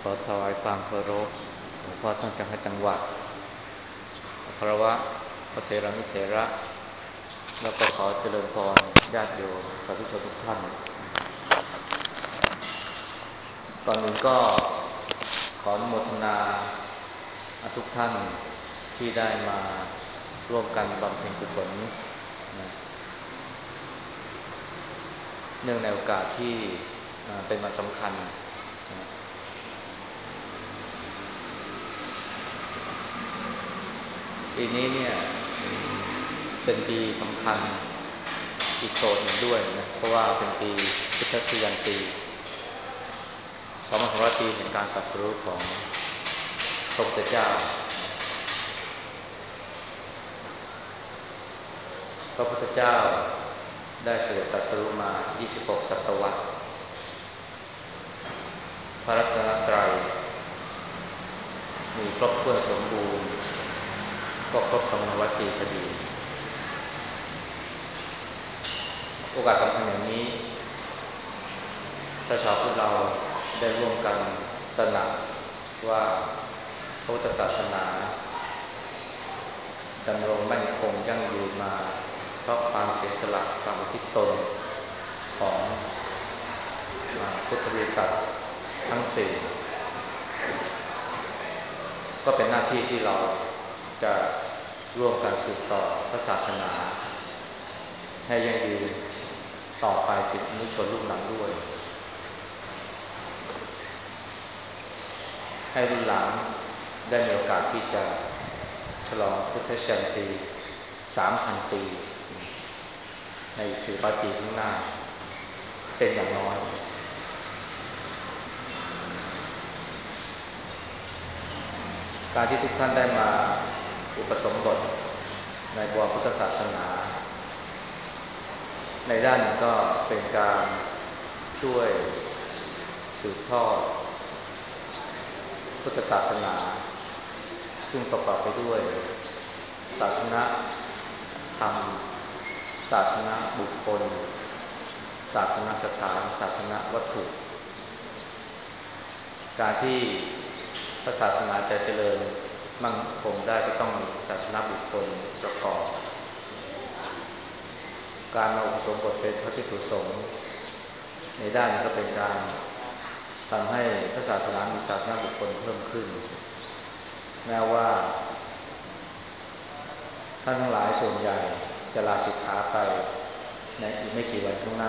ขอถวายความเคารพหลวงพ่อท่านเจ้าคณะจังหวัดคารวะพระเถระนุเถระแล้วก็ขอเจริญพรญาติโยมสาธุชนทุกท่านก่อนอื่นก็ขออนุโมทนาทุกท่านที่ได้มาร่วมกันบำเพ็ญกุศลนะเนื่องในโอกาสที่เป็นวันสำคัญนะปีนี้เนี่ยเป็นปีสำคัญอีกโซนหนึ่งด้วยนะเพราะว่าเป็นปีพุทธศยันตี2,600 ปีแห่งการตรัสรู้ของพระพุทธเจ้าพระพุทธเจ้าได้เสด็จตรัสรู้มา26ศตวรรษพระรัตนตรัยมีครบถ้วนสมบูรณ์ก็ครบ2,100 ปีพอดีโอกาสสำคัญอย่างนี้ถ้าชาวพุทธเราได้ร่วมกันตระหนักว่าพระพุทธศาสนาดำรงมั่นคงยั่งยืนมาเพราะความเสียสละความอุทิศตนของพุทธบริษัททั้งสี่ก็เป็นหน้าที่ที่เราจะร่วมกันสืบต่อพระศาสนาให้ยั่งยืนต่อไปถึงอนุชนรุ่นหลังด้วยให้รุ่นหลังได้มีโอกาสที่จะฉลองพุทธชยันตี 3,000 ปีในอีก400 ปีข้างหน้าเป็นอย่างน้อยการที่ทุกท่านได้มาอุปสมบทในบวรพุทธศาสนาในด้านก็เป็นการช่วยสืบทอดพุทธศาสนาซึ่งประกอบไปด้วยศาสนาธรรมศาสนาบุคคลศาสนาสถานศาสนาวัตถุการที่พระศาสนาจะเจริญมั่นคงได้ก็ต้องมีศาสนาบุคคลประกอบการมาอุปสมบทเป็นพระภิกษุสงฆ์ในด้านนี้ก็เป็นการทำให้พระศาสนามีศาสนาบุคคลเพิ่มขึ้นแม้ว่าท่านทั้งหลายส่วนใหญ่จะลาสิกขาไปในอีกไม่กี่วันข้างหน้า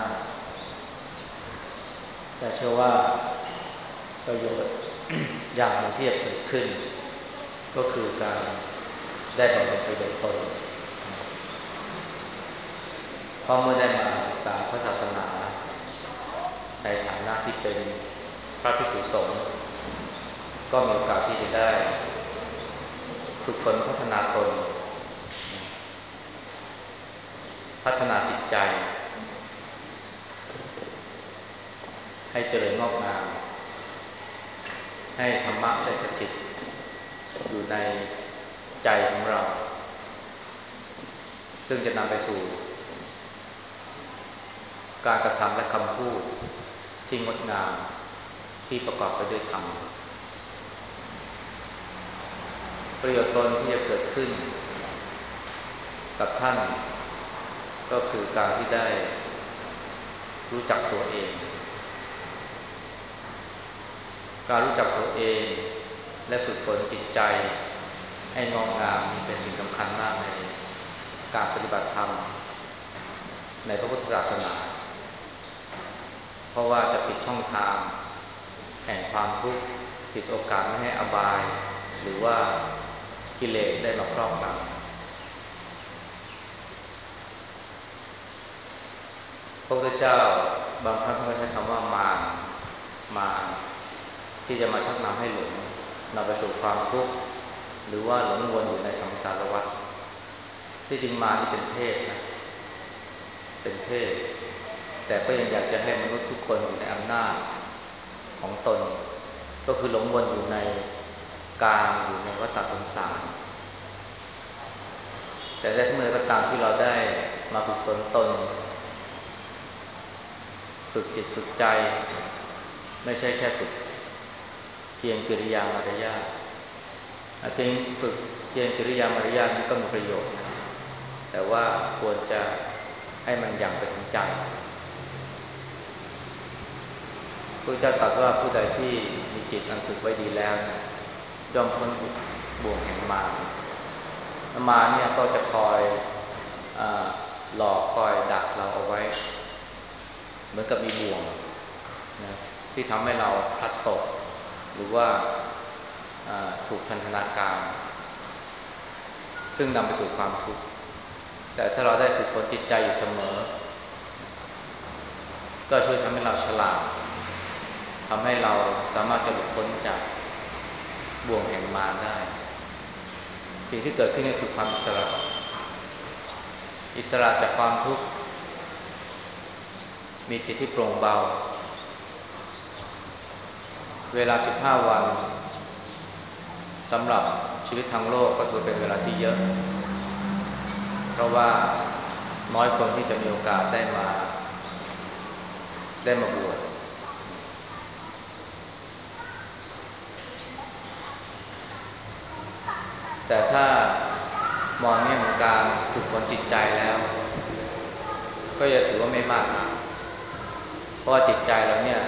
แต่เชื่อว่าประโยชน์ อย่างหนึ่งที่จะเกิดขึ้นก็คือการได้บำเพ็ญประโยชน์ตนเพราะเมื่อได้มาศึกษาพระศาสนาในฐานะที่เป็นพระภิกษุสงฆ์ก็มีโอกาสที่จะได้ฝึกฝนพัฒนาตนพัฒนาจิตใจให้เจริญงอกงามให้ธรรมะได้สถิตอยู่ในใจของเราซึ่งจะนำไปสู่การกระทำและคำพูดที่งดงามที่ประกอบไปด้วยธรรมประโยชน์ตนที่จะเกิดขึ้นกับท่านก็คือการที่ได้รู้จักตัวเองการรู้จักตัวเองและฝึกฝนจิตใจให้งอกงามนี่เป็นสิ่งสำคัญมากในการปฏิบัติธรรมในพระพุทธศาสนาเพราะว่าจะปิดช่องทางแห่งความทุกข์ปิดโอกาสไม่ให้อบายหรือว่ากิเลสได้มาครอบงำพระพุทธเจ้าบางครั้งก็ใช้คำว่ามารที่จะมาชักนำให้หลงนำไปสู่ความทุกข์หรือว่าหลงวนอยู่ในสังสารวัฏที่จริงมารนี่เป็นเทพนะเป็นเทพแต่ก็ยังอยากจะให้มนุษย์ทุกคนอยู่ในอำนาจของตนก็คือหลงวนอยู่ในกามอยู่ในวัฏสงสารแต่ได้เมื่อก็ตามที่เราได้มาฝึกฝนตนฝึกจิตฝึกใจไม่ใช่แค่ฝึกเพียงกิริยามารยาทเพียงฝึกเพียงกิริยามารยาทนี่ก็มีประโยชน์นะแต่ว่าควรจะให้มันยังไปถึงใจพระเจ้าตรัสว่าผู้ใดที่มีจิตอันฝึกไว้ดีแล้วนะย่อมพ้นบ่วงแห่งมารเนี่ยก็จะคอยหลอกคอยดักเราเอาไว้เหมือนกับมีบ่วงนะที่ทำให้เราพลัดตกหรือว่าถูกพันธนาการซึ่งนำไปสู่ความทุกข์แต่ถ้าเราได้ฝึกฝนจิตใจอยู่เสมอก็ช่วยทำให้เราฉลาดทำให้เราสามารถจะหลุดพ้นจากบ่วงแห่งมารได้สิ่งที่เกิดขึ้นก็คือความอิสระจากความทุกข์มีจิตที่โปร่งเบาเวลา15วันสำหรับชีวิตทางโลกก็ถือเป็นเวลาที่เยอะเพราะว่าน้อยคนที่จะมีโอกาสได้มาบวชแต่ถ้ามองแง่ของการฝึกฝนจิตใจแล้วก็จะถือว่าไม่มากนะเพราะว่าจิตใจเราเนี่ย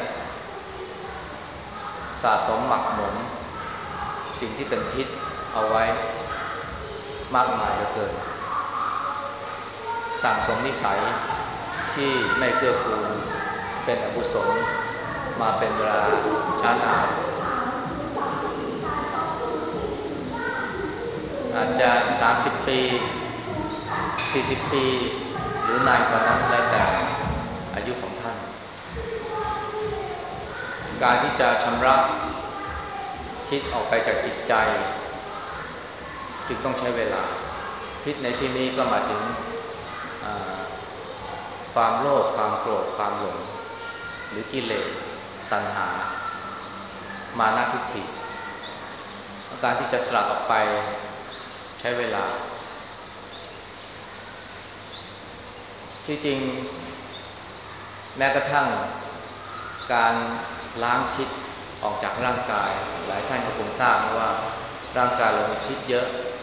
สะสมหมักหมมสิ่งที่เป็นพิษเอาไว้มากมายเหลือเกินสั่งสมนิสัยที่ไม่เกื้อกูลเป็นอกุศลมาเป็นเวลาช้านานอาจจะ30 ปี40 ปีหรือนานกว่านั้นแล้วแต่อายุของท่านการที่จะชำระพิษออกไปจากจิตใจจึงต้องใช้เวลาพิษในที่นี้ก็หมายถึงความโลภความโกรธความหลงหรือกิเลสตัณหามานะทิฏฐิการที่จะสลัดออกไปใช้เวลาที่จริงแม้กระทั่งการล้างพิษออกจากร่างกายหลายท่านก็คงทราบว่าร่างกายเรามีพิษเยอะ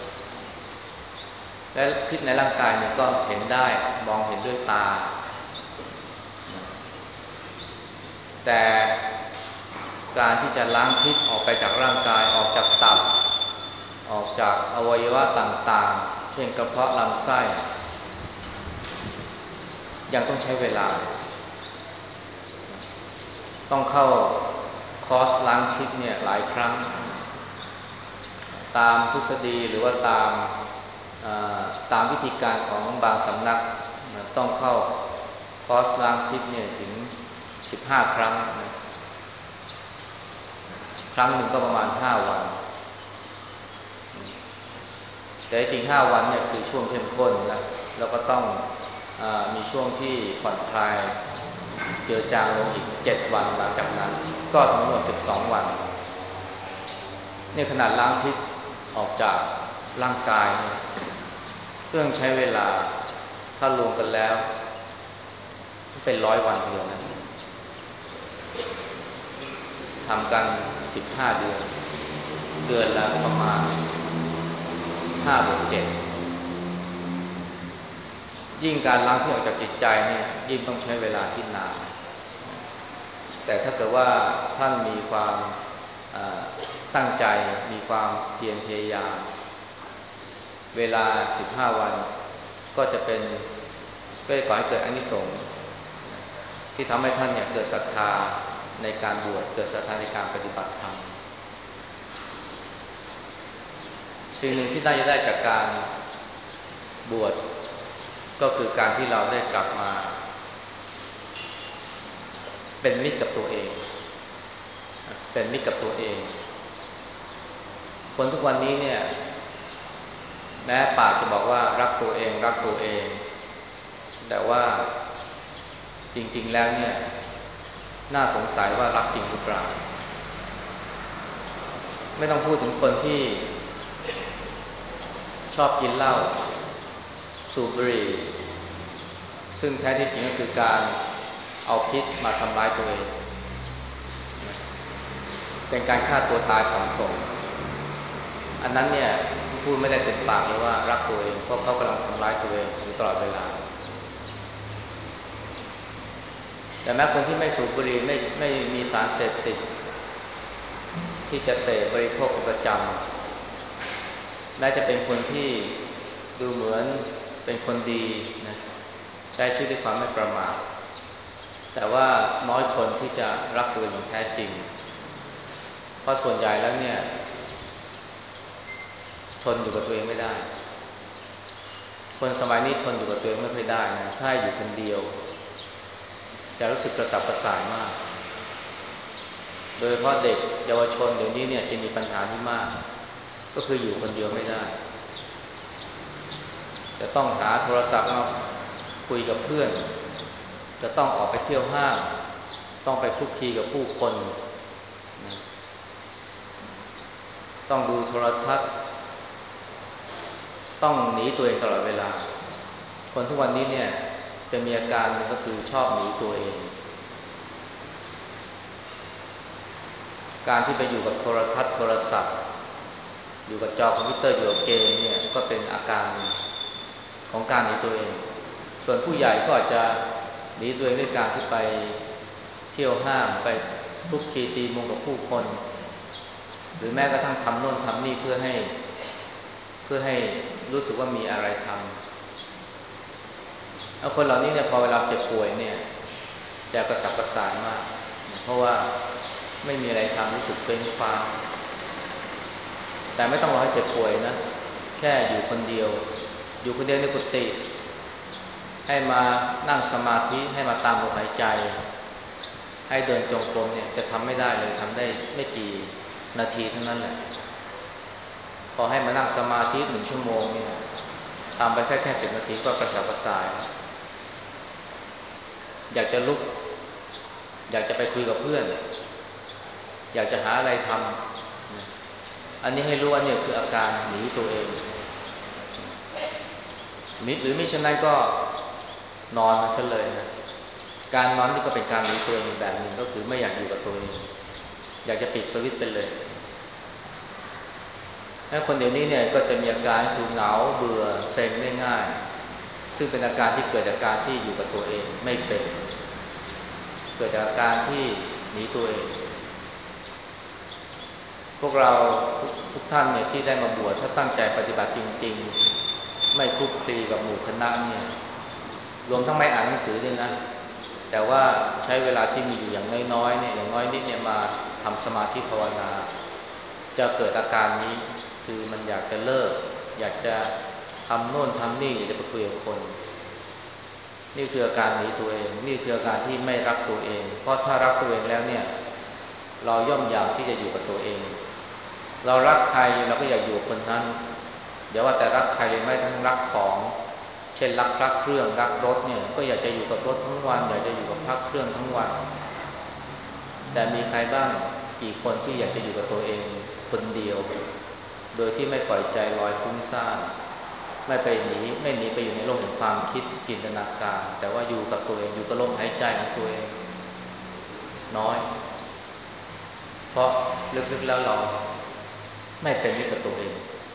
และพิษในร่างกายเนี่ยก็เห็นได้มองเห็นด้วยตาแต่การที่จะล้างพิษออกไปจากร่างกายออกจากตับออกจากอวัยวะต่างๆเช่นกระเพาะลำไส้ยังต้องใช้เวลาต้องเข้าคอร์สล้างพิษเนี่ยหลายครั้งตามทฤษฎีหรือว่าตามวิธีการของบางสำนักต้องเข้าคอร์สล้างพิษเนี่ยถึง15 ครั้งนะครั้งหนึ่งก็ประมาณ5 วันแต่จริง5 วันเนี่ยคือช่วงเข้มข้นนะแล้วก็ต้องมีช่วงที่ผ่อนคลายเจือจางลงอีก7 วันหลังจากนั้นก็ทั้งหมด12 วันนี่ขนาดล้างพิษออกจากร่างกายเครื่องใช้เวลาถ้ารวมกันแล้วเป็น100 วันทีเดียวนะทำกัน15 เดือนเดือนละประมาณ5-7ยิ่งการล้างพิษออกจากจิตใจเนี่ยยิ่งต้องใช้เวลาที่นานแต่ถ้าเกิดว่าท่านมีความตั้งใจมีความเพียรพยายามเวลา15 วันก็จะก่อให้เกิดอานิสงส์ที่ทำให้ท่านเนี่ยเกิดศรัทธาในการบวชเกิดศรัทธาในการปฏิบัติธรรมสิ่งหนึ่งที่ได้จากการบวชก็คือการที่เราได้กลับมาเป็นมิตรกับตัวเองคนทุกวันนี้เนี่ยแม้ปากจะบอกว่ารักตัวเองแต่ว่าจริงๆแล้วเนี่ยน่าสงสัยว่ารักจริงหรือเปล่าไม่ต้องพูดถึงคนที่ชอบกินเหล้าสูบบุหรี่ซึ่งแท้ที่จริงก็คือการเอาพิษมาทำร้ายตัวเองเป็นการฆ่าตัวตายผ่อนส่งอันนั้นเนี่ยพูดไม่ได้เต็มปากเลยว่ารักตัวเองเพราะเขากำลังทำร้ายตัวเองอยู่ตลอดเวลาแต่แม้คนที่ไม่สูบบุหรี่ไม่มีสารเสพติดที่จะเสพบริโภคเป็นประจำแม้จะเป็นคนที่ดูเหมือนเป็นคนดีนะใช้ชีวิตด้วยความไม่ประมาทแต่ว่าน้อยคนที่จะรักตัวเองอย่างแท้จริงเพราะส่วนใหญ่แล้วเนี่ยทนอยู่กับตัวเองไม่ได้คนสมัยนี้ทนอยู่กับตัวเองไม่ค่อยได้นะถ้าอยู่คนเดียวจะรู้สึกกระสับกระส่ายมากโดยเฉพาะเด็กเยาวชนเดี๋ยวนี้เนี่ยจะมีปัญหาที่มากก็คืออยู่คนเดียวไม่ได้จะต้องหาโทรศัพท์มาคุยกับเพื่อนจะต้องออกไปเที่ยวห้างต้องไปคลุกคลีกับผู้คนนะต้องดูโทรทัศน์ต้องหนีตัวเองตลอดเวลาคนทุกวันนี้เนี่ยจะมีอาการก็คือชอบหนีตัวเองการที่ไปอยู่กับโทรทัศน์โทรศัพท์อยู่กับจอคอมพิวเตอร์อยู่กับเกมเนี่ยก็เป็นอาการของการหนีตัวเองส่วนผู้ใหญ่ก็อาจจะหนีตัวเองด้วยการที่ไปเที่ยวห้างไปคลุกคลีตีมงกับผู้คนหรือแม้กระทั่งทำโน่นทำนี่เพื่อให้รู้สึกว่ามีอะไรทำแล้วคนเหล่านี้เนี่ยพอเวลาเจ็บป่วยเนี่ยจะกระสับกระส่ายมากเพราะว่าไม่มีอะไรทำรู้สึกเป็นฟ้าแต่ไม่ต้องรอให้เจ็บป่วยนะแค่อยู่คนเดียวในกุฏิให้มานั่งสมาธิให้มาตามลมหายใจให้เดินจงกรมเนี่ยจะทำไม่ได้เลยทำได้ไม่กี่นาทีเท่านั้นแหละพอให้มานั่งสมาธิ1 ชั่วโมงเนี่ยทำไปแค่10 นาทีก็กระสับกระส่ายอยากจะลุกอยากจะไปคุยกับเพื่อนอยากจะหาอะไรทำอันนี้ให้รู้ว่าเนี่ยคืออาการหนีตัวเองหรือมิฉะนั้นก็นอนมันซะเลยนะการนอนนี่ก็เป็นการหนีตัวเองแบบหนึ่งก็คือไม่อยากอยู่กับตัวเองอยากจะปิดสวิตช์ไปเลยแล้วคนเดี๋ยวนี้เนี่ยก็จะมีอาการคือเหงาเบื่อเซ็งได้ง่ายซึ่งเป็นอาการที่เกิดจากการที่อยู่กับตัวเองไม่เป็นเกิดจากอาการที่หนีตัวเองพวกเราทุกท่านเนี่ยที่ได้มาบวชถ้าตั้งใจปฏิบัติจริงๆไม่คลุกคลีกับหมู่คณะเนี่ยรวมทั้งไม่อ่านหนังสือด้วยนะแต่ว่าใช้เวลาที่มีอยู่อย่างน้อยๆเนี่ยอย่างน้อยนิดเนี่ยมาทำสมาธิภาวนาจะเกิดอาการนี้คือมันอยากจะเลิกอยากจะทำโน่นทำนี่อยากจะไปคุยกับคนนี่คืออาการหนีตัวเองนี่คืออาการที่ไม่รักตัวเองเพราะถ้ารักตัวเองแล้วเนี่ยเราย่อมอยากที่จะอยู่กับตัวเองเรารักใครเราก็อยากอยู่กับคนนั้นเดี๋ยวว่าแต่รักใครเลยไม่ทั้งรักของเช่นรักพระเครื่องรักรถเนี่ยก็อยากจะอยู่กับรถทั้งวันอยากจะอยู่กับพระเครื่องทั้งวันแต่มีใครบ้างกี่คนที่อยากจะอยู่กับตัวเองคนเดียวโดยที่ไม่ปล่อยใจลอยฟุ้งซ่านไม่หนีไปอยู่ในโลกแห่งความคิดจินตนาการแต่ว่าอยู่กับตัวเองอยู่กับลมหายใจของตัวเองน้อยเพราะลึกๆแล้วเราไม่เป็นมิตรกับตัวเอง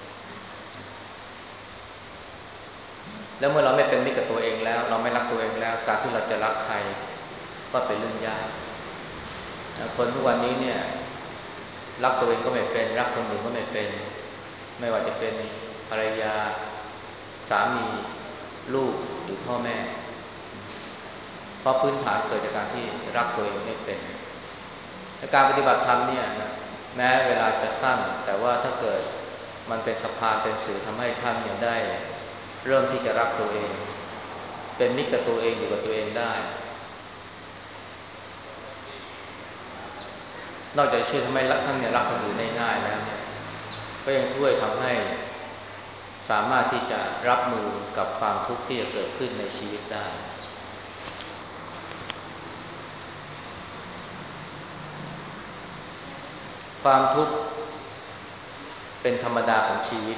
แล้วเมื่อเราไม่เป็นมิตรกับตัวเองแล้วเราไม่รักตัวเองแล้วการที่เราจะรักใครก็เป็นเรื่องยากคนทุกวันนี้เนี่ยรักตัวเองก็ไม่เป็นรักคนอื่นก็ไม่เป็นไม่ว่าจะเป็นภรรยาสามีลูกหรือพ่อแม่เพราะพื้นฐานเกิดจากการที่รักตัวเองไม่เป็นการปฏิบัติธรรมเนี่ยแม้เวลาจะสั้นแต่ว่าถ้าเกิดมันเป็นสะพานเป็นสื่อทำให้ท่านเนี่ยได้เริ่มที่จะรักตัวเองเป็นมิตรกับตัวเองอยู่กับตัวเองได้นอกจากช่วยทำให้ท่านเนี่ยรักคนอื่นได้ง่ายแล้วเนี่ยก็ยังช่วยทำให้สามารถที่จะรับมือกับความทุกข์ที่จะเกิดขึ้นในชีวิตได้ความทุกข์เป็นธรรมดาของชีวิต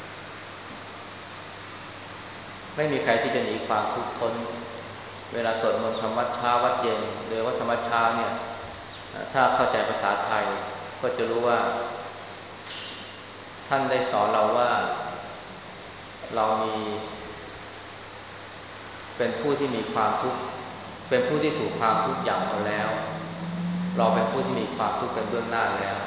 ไม่มีใครที่จะหนีความทุกข์พ้นเวลาสวดมนต์ธรรมวัดเช้าวัดเย็นโดยว่าธรรมวัดเช้าเนี่ยถ้าเข้าใจภาษาไทยก็จะรู้ว่าท่านได้สอนเราว่าเราเป็นผู้ที่มีความทุกข์เป็นผู้ที่ถูกความทุกข์ย่ำเอาแล้วเราเป็นผู้ที่มีความทุกข์เป็นเบื้องหน้าแล้ว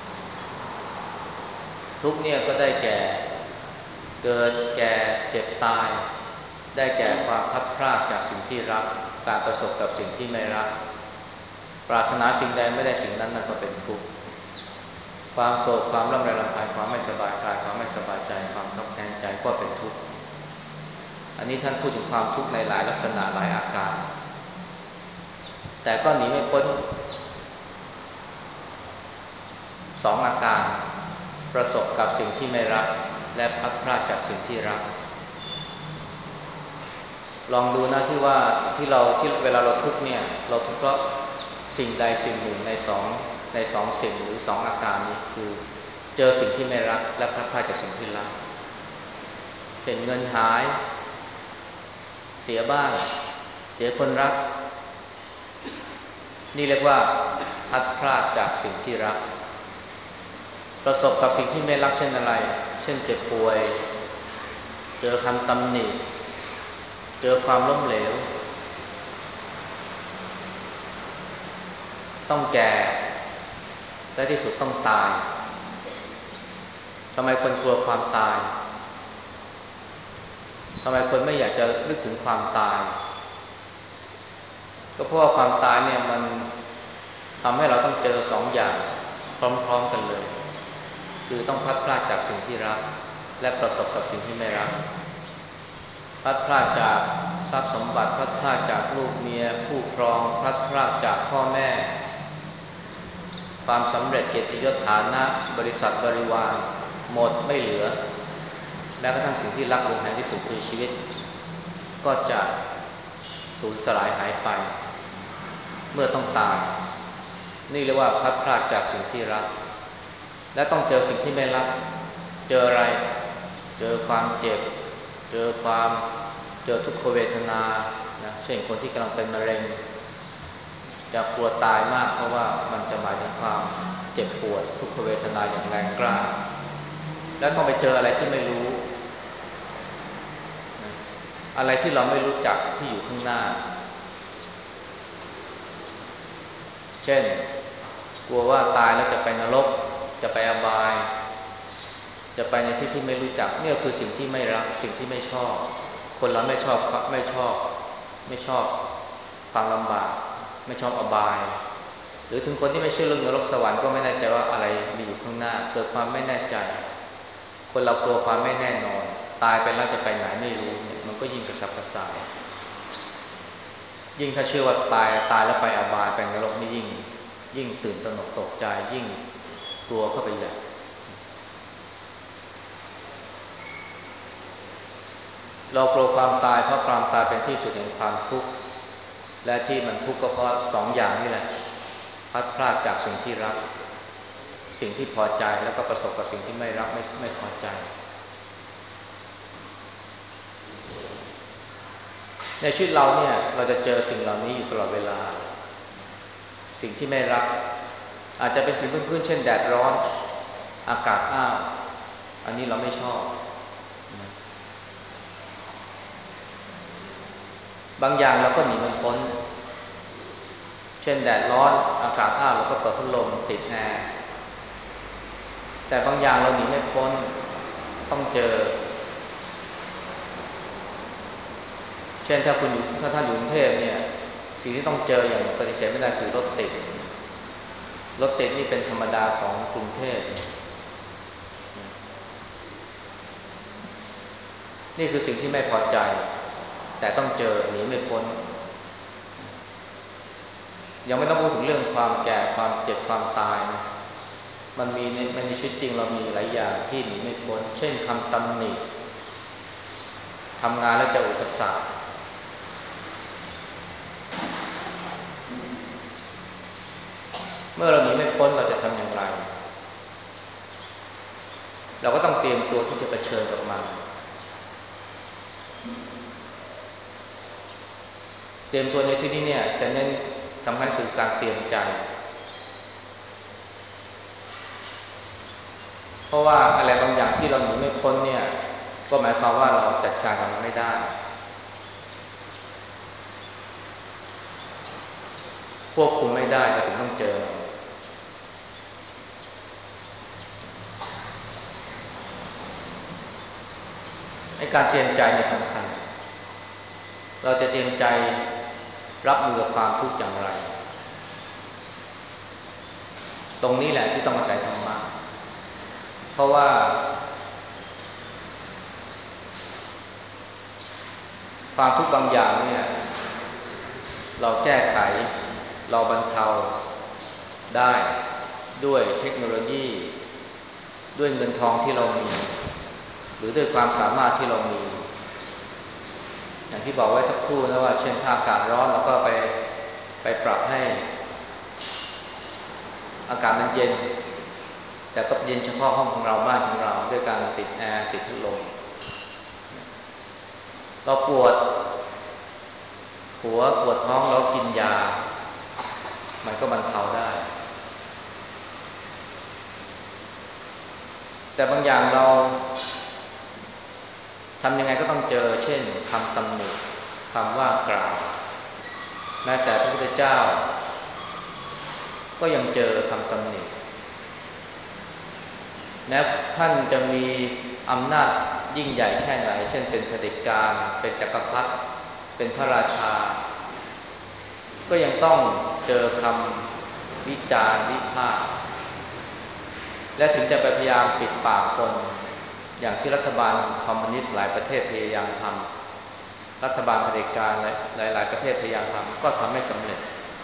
ทุกเนี่ยก็ได้แก่เกิดแก่เจ็บตายได้แก่ความพลัดพรากจากสิ่งที่รักการประสบกับสิ่งที่ไม่รักปรารถนาสิ่งใดไม่ได้สิ่งนั้นนั่นก็เป็นทุกข์ความโศกความร่ำไรรำพันความไม่สบายกายความไม่สบายใจความคับแค้นใจก็เป็นทุกข์อันนี้ท่านพูดถึงความทุกข์ในหลายลักษณะหลายอาการแต่ก็หนีไม่พ้นสองอาการประสบกับสิ่งที่ไม่รักและพลัดพรากจากสิ่งที่รักลองดูนะที่ว่าที่เวลาเราทุกข์เนี่ยเราทุกข์เพราะสิ่งใดสิ่งหนึ่งในสองสิ่งหรือสองอาการนี้คือเจอสิ่งที่ไม่รักและพลัดพรากจากสิ่งที่รักเช่นเงินหายเสียบ้านเสียคนรักนี่เรียกว่าพลัดพรากจากสิ่งที่รักประสบกับสิ่งที่ไม่รักเช่นอะไรเช่นเจ็บป่วยเจอคำตำหนิเจอความล้มเหลวต้องแก่และที่สุดต้องตายทำไมคนกลัวความตายทำไมคนไม่อยากจะนึกถึงความตายก็เพราะว่าความตายเนี่ยมันทำให้เราต้องเจอสองอย่างพร้อมๆกันเลยคือต้องพลัดพรากจากสิ่งที่รักและประสบกับสิ่งที่ไม่รักพลัดพรากจากทรัพย์สมบัติพลัดพรากจากลูกเมียคู่ครองพลัดพรากจากพ่อแม่ความสำเร็จเกียรติยศฐานะบริษัทบริวารหมดไม่เหลือแม้กระทั่งสิ่งที่รักลงแห่งที่สุดคือชีวิตก็จะสูญสลายหายไปเมื่อต้องตายนี่เรียกว่าพลัดพรากจากสิ่งที่รักและต้องเจอสิ่งที่ไม่รักเจออะไรเจอความเจ็บเจอทุกขเวทนานะเช่นคนที่กำลังเป็นมะเร็งจะกลัวตายมากเพราะว่ามันจะหมายถึงความเจ็บปวดทุกขเวทนาอย่างแรงกล้าและต้องไปเจออะไรที่ไม่รู้อะไรที่เราไม่รู้จักที่อยู่ข้างหน้าเช่นกลัวว่าตายแล้วจะไปนรกจะไปอบายจะไปในที่ที่ไม่รู้จักเนี่ยคือสิ่งที่ไม่รักสิ่งที่ไม่ชอบคนเราไม่ชอบความลำบากไม่ชอบอบายหรือถึงคนที่ไม่เชื่อเรื่องนรกสวรรค์ก็ไม่แน่ใจว่าอะไรมีอยู่ข้างหน้าเกิดความไม่แน่ใจคนเรากลัวความไม่แน่นอนตายไปแล้วจะไปไหนไม่รู้เนี่ยมันก็ยิ่งกระสับกระส่ายยิ่งถ้าเชื่อว่าตายแล้วไปอบายไปนรกนี่ยิ่งตื่นตระหนกตกใจยิ่งกลัวเข้าไปใหญ่เรากลัวความตายเพราะความตายเป็นที่สุดแห่งความทุกข์และที่มันทุกข์ก็เพราะสองอย่างนี่แหละพลัดพรากจากสิ่งที่รักสิ่งที่พอใจแล้วก็ประสบกับสิ่งที่ไม่รักไม่พอใจในชีวิตเราเนี่ยเราจะเจอสิ่งเหล่านี้อยู่ตลอดเวลาสิ่งที่ไม่รักอาจจะเป็นสิ่งพื้นๆเช่นแดดร้อนอากาศอ้าวอันนี้เราไม่ชอบบางอย่างเราก็หนีมันพ้นเช่นแดดร้อนอากาศอ้าวเราก็เปิดพัดลมติดแอร์แต่บางอย่างเราหนีไม่พ้นต้องเจอเช่นถ้าท่านอยู่กรุงเทพเนี่ยสิ่งที่ต้องเจออย่างปฏิเสธไม่ได้คือรถติดนี่เป็นธรรมดาของกรุงเทพนี่คือสิ่งที่ไม่พอใจแต่ต้องเจอหนีไม่พ้นยังไม่ต้องพูดถึงเรื่องความแก่ความเจ็บความตายนะมันมีในชีวิตจริงเรามีหลายอย่างที่หนีไม่พ้นเช่นคำตำหนิทำงานแล้วเจออุปสรรคเมื่อเราหนีไม่พ้นเราจะทำอย่างไรเราก็ต้องเตรียมตัวที่จะเผชิญกับมันเตรียมตัวในที่นี้เนี่ยจะเน้นสำคัญสู่การเตรียมใจเพราะว่าอะไรบางอย่างที่เราหนีไม่พ้นเนี่ยก็หมายความว่าเราจัดการกับมันไม่ได้ควบคุมไม่ได้ก็ถึงต้องเจอในการเตรียมใจในสำคัญเราจะเตรียมใจรับมือกับความทุกข์อย่างไรตรงนี้แหละที่ต้องอาศัยธรรมะเพราะว่าความทุกข์บางอย่างเนี่ยเราแก้ไขเราบรรเทาได้ด้วยเทคโนโลยีด้วยเงินทองที่เรามีหรือด้วยความสามารถที่เรามีอย่างที่บอกไว้สักครู่นะว่าเช่นถ้าอากาศร้อนเราก็ไปปรับให้อากาศมันเย็นแต่ก็เย็นเฉพาะห้องของเราบ้านของเราด้วยการติดแอร์ติดพัดลมเราปวดหัวปวดท้องเรากินยามันก็บรรเทาได้แต่บางอย่างเราทำยังไงก็ต้องเจอเช่นคำตำหนิคำว่ากล่าวแม้แต่พระพุทธเจ้าก็ยังเจอคำตำหนิแม้ท่านจะมีอำนาจยิ่งใหญ่แค่ไหนเช่นเป็นเผด็จการเป็นจักรพรรดิเป็นพระราชาก็ยังต้องเจอคำวิจารณ์วิพากษ์และถึงจะพยายามปิดปากคนอย่างที่รัฐบาลคอมมิวนิสต์หลายประเทศพยายามทำรัฐบาลเผด็จการหลายๆประเทศพยายามทำก็ทำไม่สำเร็จ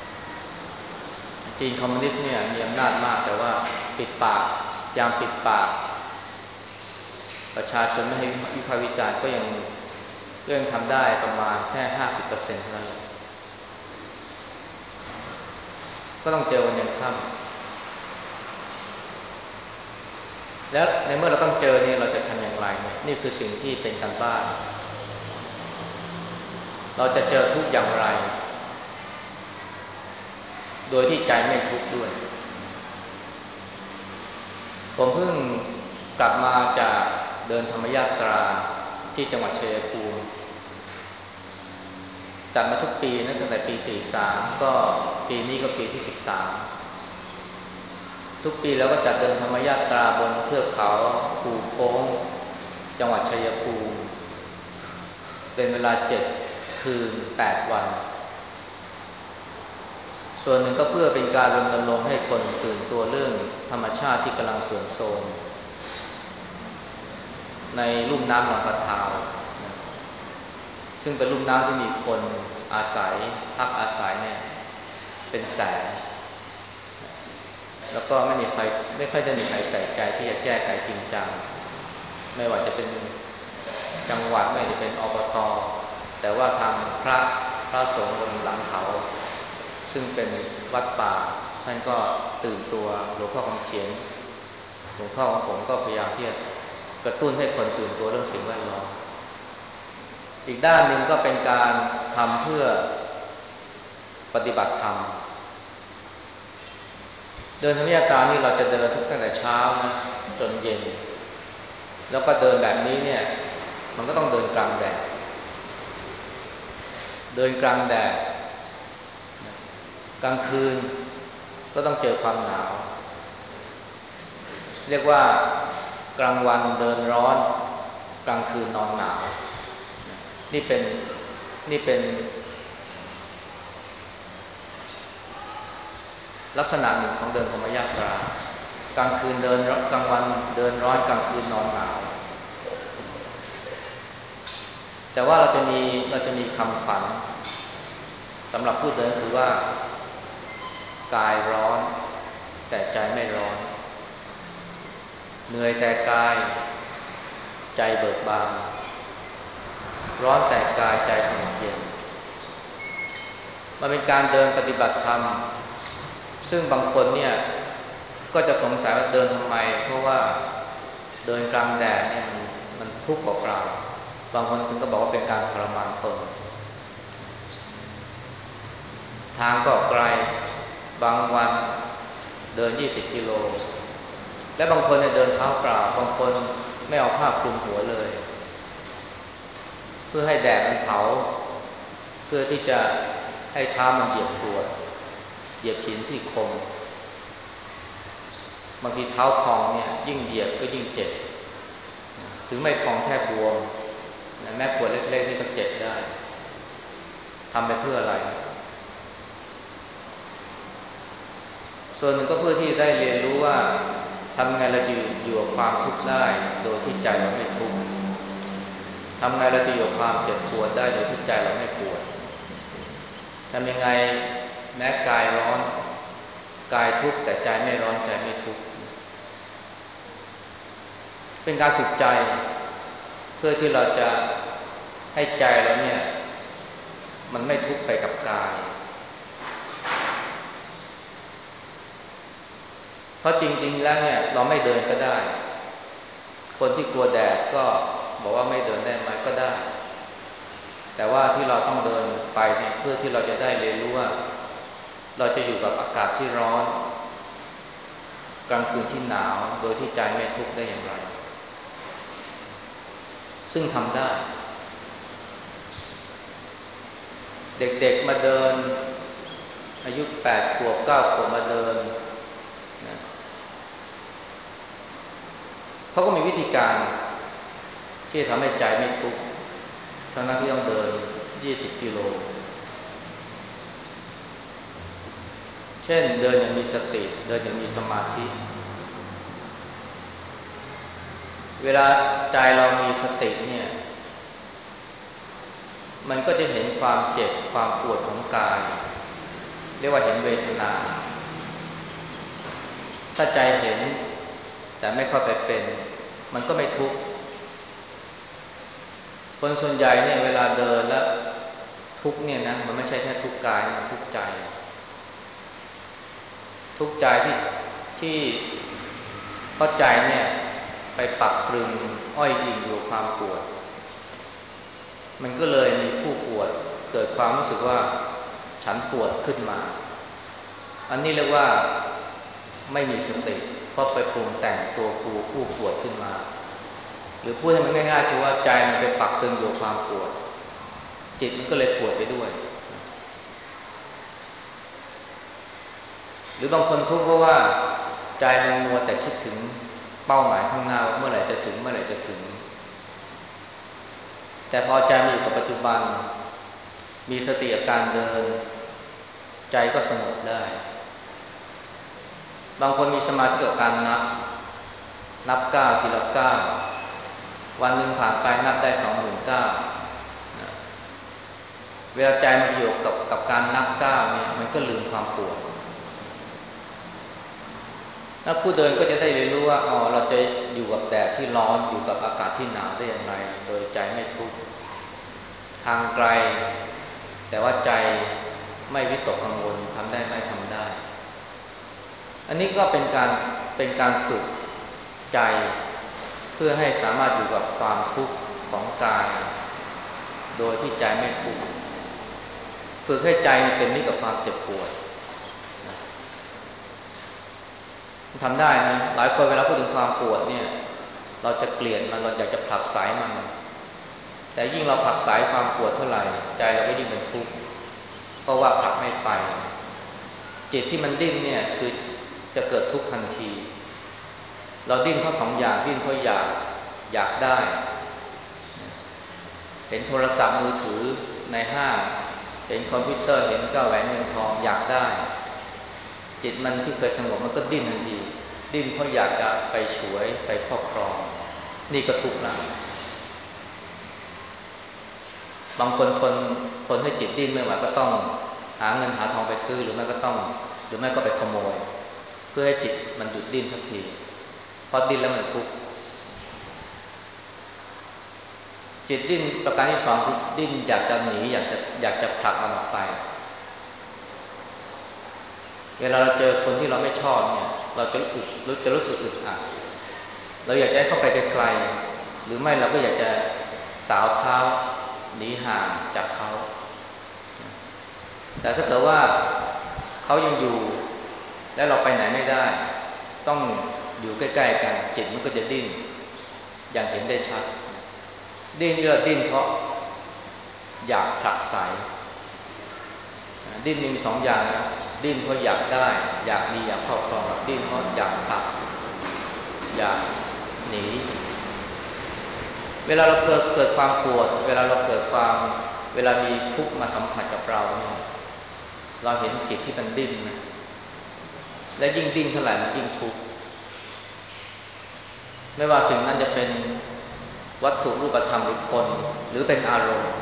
จีนคอมมิวนิสต์เนี่ยมีอำนาจมากแต่ว่าปิดปากพยายามปิดปากประชาชนไม่ให้วิพากษ์วิจารณ์ก็ยังทำได้ประมาณแค่ 50% เท่านั้นก็ต้องเจอวันยังค่ำแล้วในเมื่อเราต้องเจอเนี่ยเราจะทำอย่างไรนี่คือสิ่งที่เป็นการบ้านเราจะเจอทุกอย่างไรโดยที่ใจไม่ทุกข์ด้วยผมเพิ่งกลับมาจากเดินธรรมยาตราที่จังหวัดชัยภูมิจัดมาทุกปีนะตั้งแต่ปี 43 ก็ปีนี้ก็ปีที่ 13ทุกปีเราก็จัดเดินธรรมยาตราบนเทือกเขาภูโค้งจังหวัดชัยภูมิเป็นเวลา7 คืน 8 วันส่วนหนึ่งก็เพื่อเป็นการรณรงค์ให้คนตื่นตัวเรื่องธรรมชาติที่กำลังเสื่อมโทรมในลุ่มน้ำลำปะทาวซึ่งเป็นลุ่มน้ำที่มีคนอาศัยพักอาศัยเนี่ยเป็นแสนแล้วก็ไม่ค่อยได้มีใครใส่ใจที่จะแก้ไขจริงจังไม่ว่าจะเป็นจังหวัดไม่ว่าจะเป็นอบต.แต่ว่าทางพระสงฆ์บนหลังเขาซึ่งเป็นวัดป่าท่านก็ตื่นตัวหลวงพ่อคำเขียนหลวงพ่อของผมก็พยายามที่จะกระตุ้นให้คนตื่นตัวเรื่องสิ่งแวดล้อมอีกด้านหนึ่งก็เป็นการทำเพื่อปฏิบัติธรรมเดินธรรมยาตรานี่เราจะเดินทุกตั้งแต่เช้านะจนเย็นแล้วก็เดินแบบนี้เนี่ยมันก็ต้องเดินกลางแดดกลางคืนก็ต้องเจอความหนาวเรียกว่ากลางวันเดินร้อนกลางคืนนอนหนาวนี่เป็นลักษณะหนึ่งของเดินธรรมยาตรากลางคืนเดินกลางวันเดินร้อนกลางคืนนอนหนาวแต่ว่าเราจะมีคำขวัญสำหรับผู้เดินคือว่ากายร้อนแต่ใจไม่ร้อนเหนื่อยแต่กายใจเบิกบานร้อนแต่กายใจสงบเย็นมันเป็นการเดินปฏิบัติธรรมซึ่งบางคนเนี่ยก็จะสงสัยว่าเดินทำไมเพราะว่าเดินกลางแดดเนี่ยมันทุกข์เปล่าๆบางคนถึงก็บอกว่าเป็นการทรมานตนทางก็ไกลบางวันเดิน20 กิโลและบางคนเนี่ยเดินเท้าเปล่าบางคนไม่เอาผ้าคลุมหัวเลยเพื่อให้แดดมันเผาเพื่อที่จะให้เท้ามันเหยียบกรวดเหยียบหินที่คมบางทีเท้าพองเนี่ยยิ่งเหยียบก็ยิ่งเจ็บถึงไม่พองแค่บวมแม้ปวดเล็กๆนี่ก็เจ็บได้ทำไปเพื่ออะไรส่วนหนึ่งก็เพื่อที่ได้เรียนรู้ว่าทำไงเราจะอยู่กับความทุกข์ได้โดยที่ใจเราไม่ทุกข์ทำไงเราจะอยู่กับความเจ็บปวดได้โดยที่ใจเราไม่ปวดทำยังไงแม้กายร้อนกายทุกข์แต่ใจไม่ร้อนใจไม่ทุกข์เป็นการฝึกใจเพื่อที่เราจะให้ใจเราเนี่ยมันไม่ทุกข์ไปกับกายเพราะจริงๆแล้วเนี่ยเราไม่เดินก็ได้คนที่กลัวแดดก็บอกว่าไม่เดินได้ไหมก็ได้แต่ว่าที่เราต้องเดินไปเพื่อที่เราจะได้เรียนรู้ว่าเราจะอยู่กับอากาศที่ร้อนกลางคืนที่หนาวโดยที่ใจไม่ทุกข์ได้อย่างไรซึ่งทำได้เด็กๆมาเดินอายุ8 ขวบ 9 ขวบมาเดินนะเขาก็มีวิธีการที่จะทำให้ใจไม่ทุกข์ทั้งนั้นที่ต้องเดิน20 กิโลเช่นเดินอย่างมีสติเดินอย่างมีสมาธิเวลาใจเรามีสติเนี่ยมันก็จะเห็นความเจ็บความปวดของกายเรียกว่าเห็นเวทนาถ้าใจเห็นแต่ไม่เข้าไปเป็นมันก็ไม่ทุกข์คนส่วนใหญ่เนี่ยเวลาเดินแล้วทุกข์เนี่ยนะมันไม่ใช่แค่ทุกข์กายมันทุกข์ใจทุกข์ใจที่เพราะใจเนี่ยไปปักตรึงอ้อยอิงอยู่ความปวดมันก็เลยมีผู้ปวดเกิดความรู้สึกว่าฉันปวดขึ้นมาอันนี้เรียกว่าไม่มีสติเพราะไปปรุงแต่งตัวผู้ปวดขึ้นมาหรือพูดให้มันง่ายๆคือว่าใจมันไปปักตรึงอยู่ความปวดจิตมันก็เลยปวดไปด้วยหรือบางคนทุกข์เพราะว่าใจมันมัวแต่คิดถึงเป้าหมายข้างหน้าว่าเมื่อไหร่จะถึงเมื่อไหร่จะถึงแต่พอใจมาอยู่กับปัจจุบันมีสติกับการเดินใจก็สงบได้บางคนมีสมาธิกับการนับก้าวทีละก้าววันหนึ่งผ่านไปนับได้29,000เวลาใจมันอยู่กับการนับก้าวเนี่ยมันก็ลืมความปวดถ้าผู้เดินก็จะได้เรียนรู้ว่าอ๋อเราจะอยู่กับแดดที่ร้อนอยู่กับอากาศที่หนาวได้อย่างไรโดยใจไม่ทุกข์ทางไกลแต่ว่าใจไม่วิตกกังวลทำได้ไหมทำได้อันนี้ก็เป็นการฝึกใจเพื่อให้สามารถอยู่กับความทุกข์ของกายโดยที่ใจไม่ทุกข์ฝึกให้ใจเป็นมิตรกับความเจ็บปวดทำได้นะหลายคนเวลาพูดถึงความปวดเนี่ยเราจะเกลียดมันเราอยากจะผลักไสมันแต่ยิ่งเราผลักไสความปวดเท่าไหร่ใจเราก็ยิ่งเป็นทุกข์เพราะว่าผลักไม่ไปจิตที่มันดิ้นเนี่ยคือจะเกิดทุกข์ทันทีเราดิ้นเพราะ2 อย่างดิ้นเพราะอยากได้เห็นโทรศัพท์มือถือในห้างเห็นคอมพิวเตอร์เห็นแก้วแหวนเงินทองอยากได้จิตมันที่เคยสงบมันก็ดิ้นทันทีดิ้นเพราะอยากจะไปฉวยไปครอบครองนี่ก็ทุกข์ละบางคนทนให้จิตดิ้นไม่ไหวก็ต้องหาเงินหาทองไปซื้อหรือไม่ก็ไปขโมยเพื่อให้จิตมันหยุดดิ้นสักทีเพราะดิ้นแล้วมันทุกข์จิตดิ้นประการที่2คือดิ้นอยากจะหนีอยากจะผลักมันออกไปเวลาเราเจอคนที่เราไม่ชอบเนี่ยเราจะรู้สึกอึดอัดเราอยากจะให้เข้าไปไกลๆหรือไม่เราก็อยากจะสาวเท้าหนีห่างจากเขาแต่ถ้าเกิดว่าเขายังอยู่และเราไปไหนไม่ได้ต้องอยู่ใกล้ๆกันจิตมันก็จะดิ้นอย่างเห็นได้ชัดดิ้นก็ดิ้นเพราะอยากผลักไสดิ้นมีสองอย่างนะดิ้นเพราะอยากได้อยากมีอยากครอบครองดิ้นเพราะอยากผลักอยากหนีเวลาเราเกิดความปวดเวลาเราเกิดความเวลามีทุกข์มาสัมผัสกับเราเนี่ยเราเห็นจิตที่มันดิ้นนะและยิ่งดิ้นเท่าไหร่มันยิ่งทุกข์ไม่ว่าสิ่งนั้นจะเป็นวัตถุรูปธรรมหรือคนหรือเป็นอารมณ์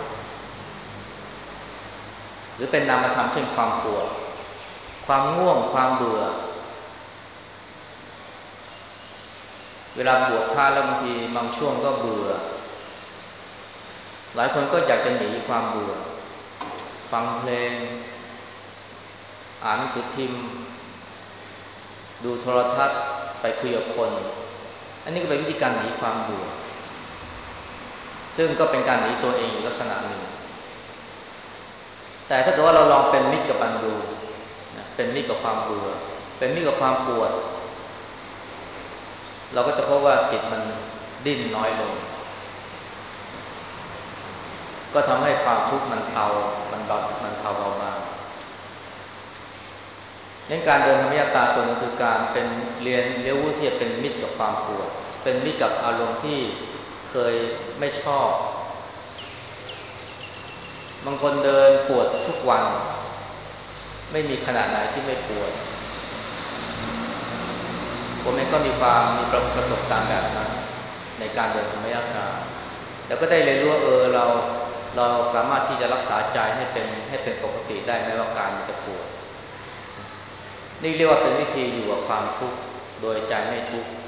หรือเป็นนามธรรมเช่นความปวดความง่วงความเบื่อเวลาปวดผ้าแล้วบางทีบางช่วงก็เบื่อหลายคนก็อยากจะหนีความเบื่อฟังเพลงอ่านหนังสือพิมพ์ดูโทรทัศน์ไปคุยกับคนอันนี้ก็เป็นวิธีการหนีความเบื่อซึ่งก็เป็นการหนีตัวเองอีกลักษณะหนึ่งแต่ถ้าเกิดว่าเราลองเป็นมิตรกับมันดูนะเป็นมิตรกับความเบื่อเป็นมิตรกับความปวดเราก็จะพบว่าจิตมันดิ้นน้อยลงก็ทำให้ความทุกข์มันเบามันเบาบางงั้นการเดินธรรมยตาส่วนนึงคือการเป็นเรียนรู้ที่จะเป็นมิตรกับความปวดเป็นมิตรกับอารมณ์ที่เคยไม่ชอบบางคนเดินปวดทุกวันไม่มีขนาดไหนที่ไม่ปวดผมเองก็มีประสบการณ์แบบนั้นในการเดินธรรมยตาแต่ก็ได้เรียนรู้ว่าเราสามารถที่จะรักษาใจให้เป็นปกติได้แม้ว่ากายมันจะปวดนี่เรียกว่าเป็นวิธีอยู่กับความทุกข์โดยใจไม่ทุกข์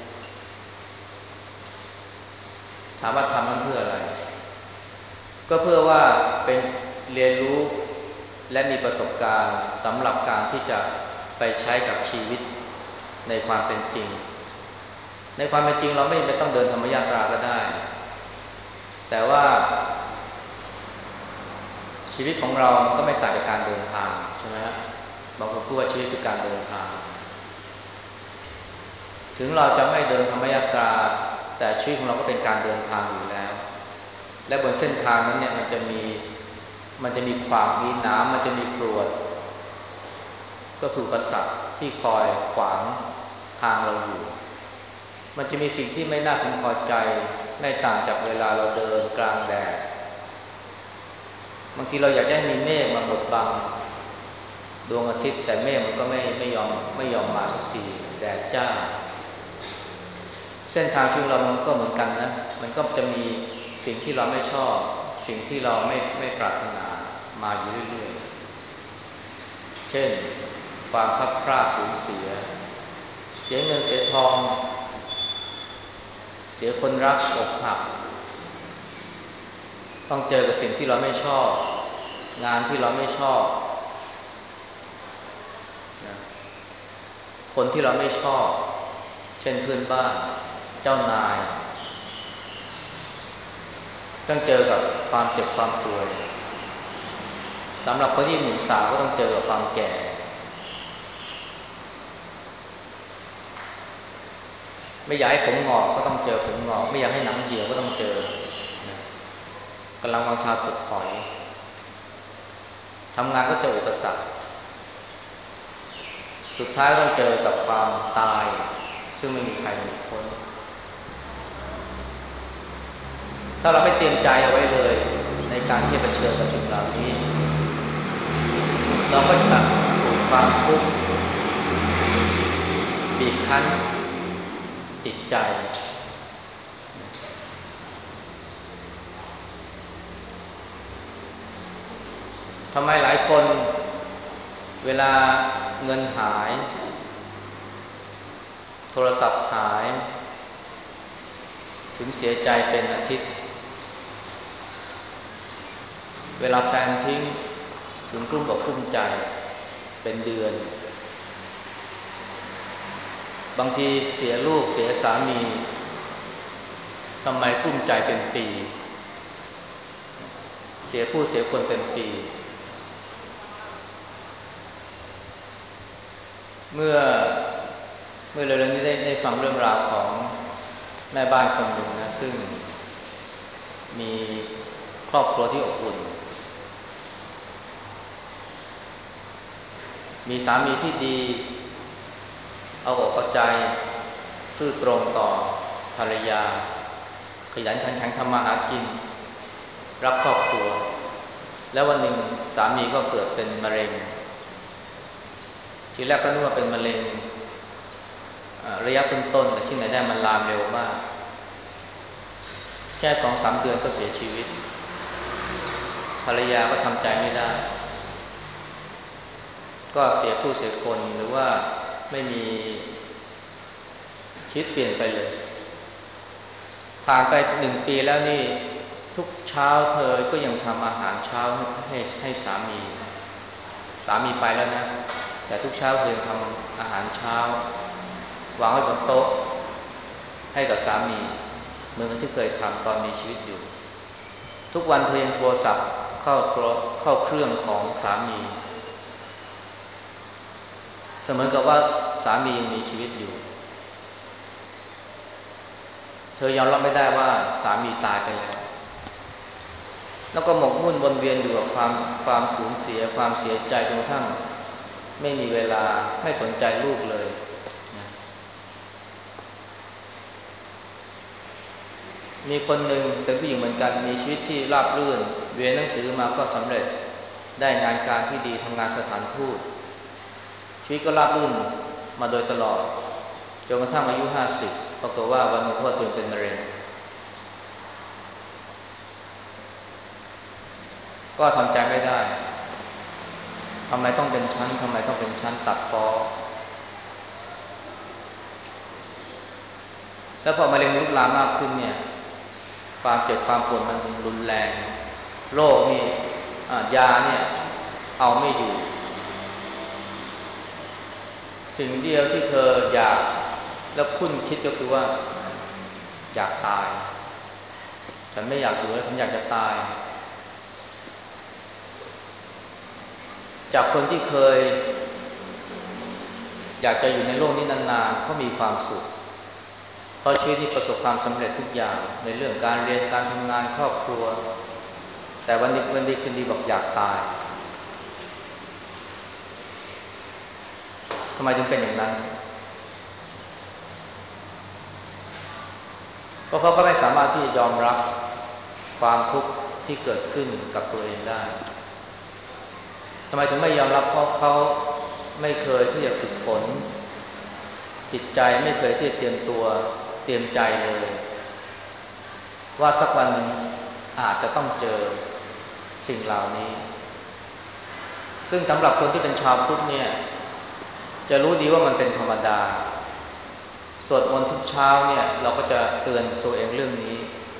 ถามว่าทำนั้นเพื่ออะไรก็เพื่อว่าเป็นเรียนรู้และมีประสบการณ์สำหรับการที่จะไปใช้กับชีวิตในความเป็นจริงในความเป็นจริงเราไม่ต้องเดินธรรมยาตราก็ได้แต่ว่าชีวิตของเราก็ไม่ต่างจากการเดินทางใช่ไหมบางคนพูดว่าชีวิตคือการเดินทางถึงเราจะไม่เดินธรรมยาตราแต่ชีวิตของเราก็เป็นการเดินทางอยู่แล้วและบนเส้นทางนั้นเนี่ยมันจะมีขวากมีน้ำมันจะมีกรวดก็คืออุปสรรคที่คอยขวางทางเราอยู่มันจะมีสิ่งที่ไม่น่าพึงพอใจไม่ต่างจากเวลาเราเดินกลางแดดบางทีเราอยากให้มีเมฆมาบดบังดวงอาทิตย์แต่เมฆมันก็ไม่ยอมมาสักทีแดดจ้าเส้นทางชีวิตเรามันก็เหมือนกันนะมันก็จะมีสิ่งที่เราไม่ชอบสิ่งที่เราไม่ปรารถนามาอยู่เรื่อยๆเช่นความพลัดพรากสูญเสียเงินเสียทองเสียคนรักอกหักต้องเจอกับสิ่งที่เราไม่ชอบงานที่เราไม่ชอบนะคนที่เราไม่ชอบเช่นเพื่อนบ้านเจ้านายต้องเจอกับความเจ็บความป่วยสำหรับคนที่หนุ่มสาวก็ต้องเจอกับความแก่ไม่อยากให้ผมงอกก็ต้องเจอผมงอกไม่อยากให้หนังเหี่ยวก็ต้องเจอกำลังวังชาถดถอยทำงานก็เจออุปสรรคสุดท้ายต้องเจอกับความตายซึ่งไม่มีใครหนีพ้นถ้าเราไม่เตรียมใจเอาไว้เลยในการที่จะเผชิญกับสิ่งเหล่านี้เราก็จะถูกความทุกข์บีบคั้นจิตใจทำไมหลายคนเวลาเงินหายโทรศัพท์หายถึงเสียใจเป็นอาทิตย์เวลาแฟนทิ้งถึงกลุ้มอกกลุ้มใจเป็นเดือนบางทีเสียลูกเสียสามีทำไมกลุ้มใจเป็นปีเสียผู้เสียคนเป็นปีเมื่อเมื่อเร็วๆนี้ได้ฟังเรื่องราวของแม่บ้านคนหนึ่งนะซึ่งมีครอบครัวที่อบอุ่นมีสามีที่ดีเอาอกเอาใจซื่อตรงต่อภรรยาขยันขันแข็งทำมาหากินรักครอบครัวแล้ววันหนึ่งสามีก็เกิดเป็นมะเร็งทีแรกก็นึกว่าเป็นมะเร็งระยะต้นๆแต่ที่ไหนได้มันลามเร็วมากแค่2-3 เดือนก็เสียชีวิตภรรยาก็ทำใจไม่ได้ก็เสียผู้เสียคนหรือว่าไม่มีชีวิตเปลี่ยนไปเลยผ่านไป1 ปีแล้วนี่ทุกเช้าเธอก็ยังทำอาหารเช้าให้สามีไปแล้วนะแต่ทุกเช้าเธอทำอาหารเช้าวางไว้บนโต๊ะให้กับสามีเหมือนที่เคยทำตอนมีชีวิตอยู่ทุกวันเธอยังโทรศัพท์เข้าเครื่องของสามีเสมือนกับว่าสามียังมีชีวิตอยู่เธอยอมรับไม่ได้ว่าสามีตายไปแล้วก็หมกมุ่นวนเวียนอยู่กับความสูญเสียความเสียใจจนกระทั่งไม่มีเวลาไม่สนใจลูกเลยนะมีคนหนึ่งเป็นผู้หญิงเหมือนกันมีชีวิตที่ราบรื่นเรียนหนังสือมาก็สำเร็จได้งานการที่ดีทำงานสถานทูตชีวิตก็ราบรื่นมาโดยตลอดจนกระทั่งอายุ50ปรากฏว่าวันหนึ่งพ่อตัวเองเป็นมะเร็งก็ทำใจไม่ได้ทำไมต้องเป็นชั้นทำไมต้องเป็นชั้นตัดพ้อแล้วพอมะเร็งลุกลามมากขึ้นเนี่ยความเจ็บความปวดมันรุนแรงโรคนี่ยาเนี่ยเอาไม่อยู่สิ่งเดียวที่เธออยากแล้วคุ้นคิดก็คือว่าอยากตายฉันไม่อยากอยู่แล้วฉันอยากจะตายจากคนที่เคยอยากจะอยู่ในโลกนี้นานๆเพราะมีความสุขเพราะชีวิตนี้ประสบความสำเร็จทุกอย่างในเรื่องการเรียนการทำงานครอบครัวแต่วันดีคืนดีบอกอยากตายทำไมถึงเป็นอย่างนั้นก็เพราะเขาไม่สามารถที่จะยอมรับความทุกข์ที่เกิดขึ้นกับตัวเองได้ทำไมถึงไม่ยอมรับเพราะเขาไม่เคยที่จะฝึกฝนจิตใจไม่เคยที่จะเตรียมตัวเตรียมใจเลยว่าสักวันหนึ่งอาจจะต้องเจอสิ่งเหล่านี้ซึ่งสำหรับคนที่เป็นชาวพุทธเนี่ยจะรู้ดีว่ามันเป็นธรรมดาสวดมนต์ทุกเช้าเนี่ยเราก็จะเตือนตัวเองเรื่องนี้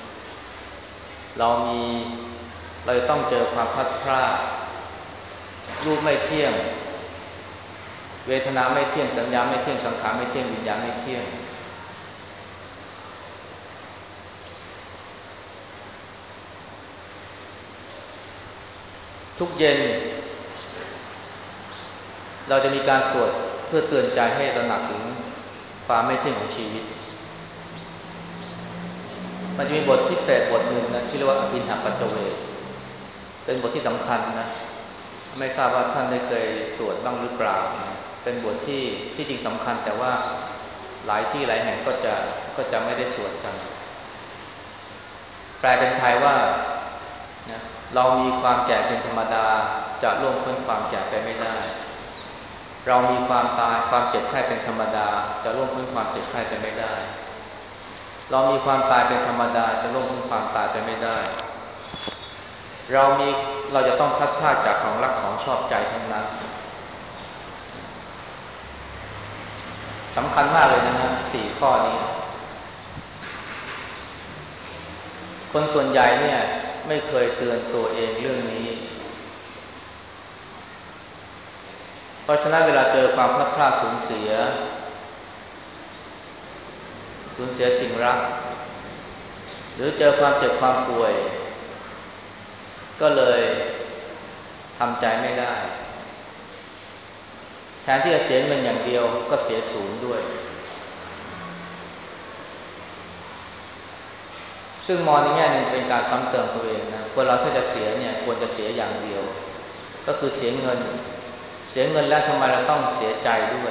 เราจะต้องเจอความพลัดพรากรูปไม่เที่ยงเวทนาไม่เที่ยงสัญญาไม่เที่ยงสังขารไม่เที่ยงวิญญาณไม่เที่ยงทุกเย็นเราจะมีการสวดเพื่อเตือนใจให้ตระหนักถึงความไม่เที่ยงของชีวิตมันจะมีบทพิเศษบทหนึ่งนะที่เรียกว่าอภินหปัจเจเวกเป็นบทที่สำคัญนะไม่ทราบว่าท่านได้เคยสวดบ้างหรือเปล่านะเป็นบทที่จริงสำคัญแต่ว่าหลายที่หลายแห่งก็จะไม่ได้สวดกันแปลเป็นไทยว่านะเรามีความแก่เป็นธรรมดาจะล่วงพ้นความแก่ไปไม่ได้เรามีความตายความเจ็บไข้เป็นธรรมดาจะล่วงพ้นความเจ็บไข้ไปไม่ได้เรามีความตายเป็นธรรมดาจะล่วงพ้นความตายไปไม่ได้เราจะต้องพลัดพรากจากของรักของชอบใจทั้งนั้นสำคัญมากเลยนะ4 ข้อนี้คนส่วนใหญ่เนี่ยไม่เคยเตือนตัวเองเรื่องนี้เพราะฉะนั้นเวลาเจอความพลัดพรากสูญเสียสิ่งรักหรือเจอความเจ็บความป่วยก็เลยทำใจไม่ได้แทนที่จะเสียเงินอย่างเดียวก็เสียศูนย์ด้วยซึ่งมองในแง่หนึ่งเป็นการซ้ำเติมตัวเองนะคนเราถ้าจะเสียเนี่ยควรจะเสียอย่างเดียวก็คือเสียเงินแล้วทำไมเราต้องเสียใจด้วย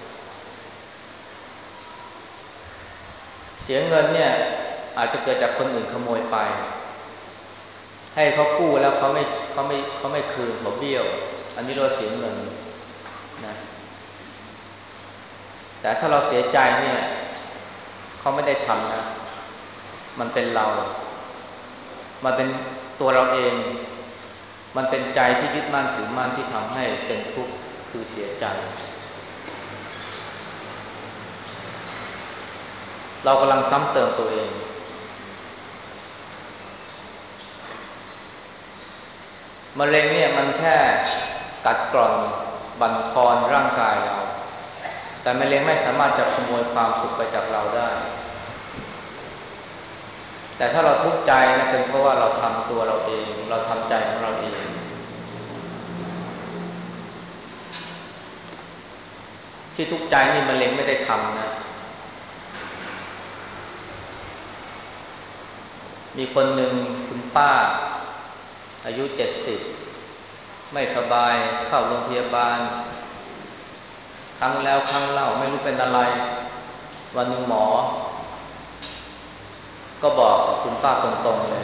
เสียเงินเนี่ยอาจจะเกิดจากคนอื่นขโมยไปให้เขากู้แล้วเขาไม่คืนเขาเบี้ยวอันนี้เราเสียเงินนะแต่ถ้าเราเสียใจเนี่ยเขาไม่ได้ทำนะมันเป็นเรามันเป็นตัวเราเองมันเป็นใจที่ยึดมั่นถือมั่นที่ทำให้เป็นทุกข์คือเสียใจเรากำลังซ้ำเติมตัวเองมะเร็งเนี่ยมันแค่กัดกร่อนบั่นทอนร่างกายเราแต่มะเร็งไม่สามารถจะขโมยความสุขไปจากเราได้แต่ถ้าเราทุกข์ใจนะเป็นเพราะว่าเราทำตัวเราเองเราทำใจของเราเองที่ทุกข์ใจนี่มะเร็งไม่ได้ทำนะมีคนหนึ่งคุณป้าอายุ70ไม่สบายเข้าโรงพยาบาลครั้งแล้วครั้งเล่าไม่รู้เป็นอะไรวันหนึ่งหมอก็บอกกับคุณป้าตรงๆเลย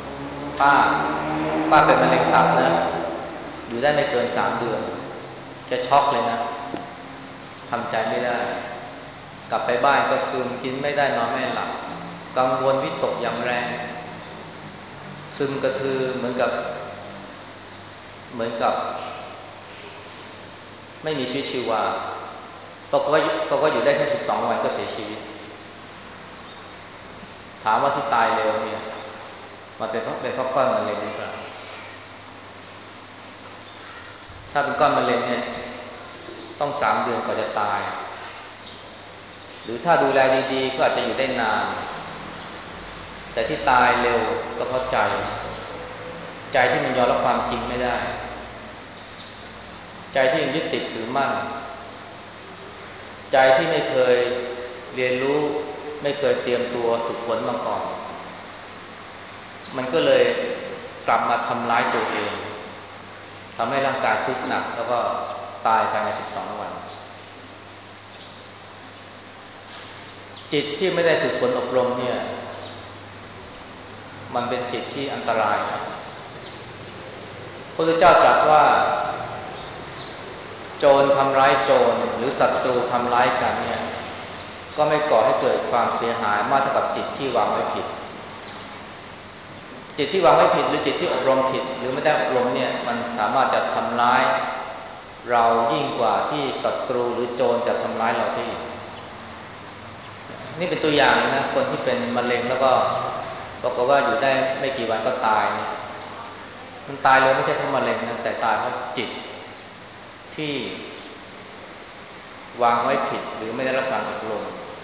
ป้าเป็นมะเร็งตับนะอยู่ได้ไม่เกิน3 เดือนจะช็อกเลยนะทำใจไม่ได้กลับไปบ้านก็ซึมกินไม่ได้นอนไม่หลับกังวลวิตกอย่างแรงซึมกระทือเหมือนกับไม่มีชีวิตชีวาบอกว่าอยู่ได้แค่12 วันก็เสียชีวิตถามว่าที่ตายเร็วเนี่ยมันเป็นเพราะก้อนมะเร็งหรือเปล่าถ้าเป็นก้อนมะเร็งเนี่ยต้อง3 เดือนกว่าจะตายหรือถ้าดูแลดีๆก็อาจจะอยู่ได้นานแต่ที่ตายเร็วก็เพราะใจที่มันยอมรับความจริงไม่ได้ใจที่ยังยึดติดถือมั่นใจที่ไม่เคยเรียนรู้ไม่เคยเตรียมตัวฝึกฝนมาก่อนมันก็เลยกลับมาทำร้ายตัวเองทำให้ร่างกายทรุดหนักแล้วก็ตายภายใน12 วันจิตที่ไม่ได้ฝึกฝนอบรมเนี่ยมันเป็นจิตที่อันตรายนะพระพุทธเจ้าตรัสว่าโจรทำร้ายโจรหรือศัตรูทำร้ายกันเนี่ยก็ไม่ก่อให้เกิดความเสียหายมากเท่ากับจิตที่วางไว้ผิดจิตที่วางไว้ผิดหรือจิตที่อบรมผิดหรือไม่ได้อบรมเนี่ยมันสามารถจะทำร้ายเรายิ่งกว่าที่ศัตรูหรือโจรจะทำร้ายเราซะอีกนี่เป็นตัวอย่างนะคนที่เป็นมะเร็งแล้วก็บอกว่าอยู่ได้ไม่กี่วันก็ตายเนี่ยมันตายเลยไม่ใช่เพราะมะเร็งนะแต่ตายเพราะจิตที่วางไว้ผิดหรือไม่ได้รับการอบรม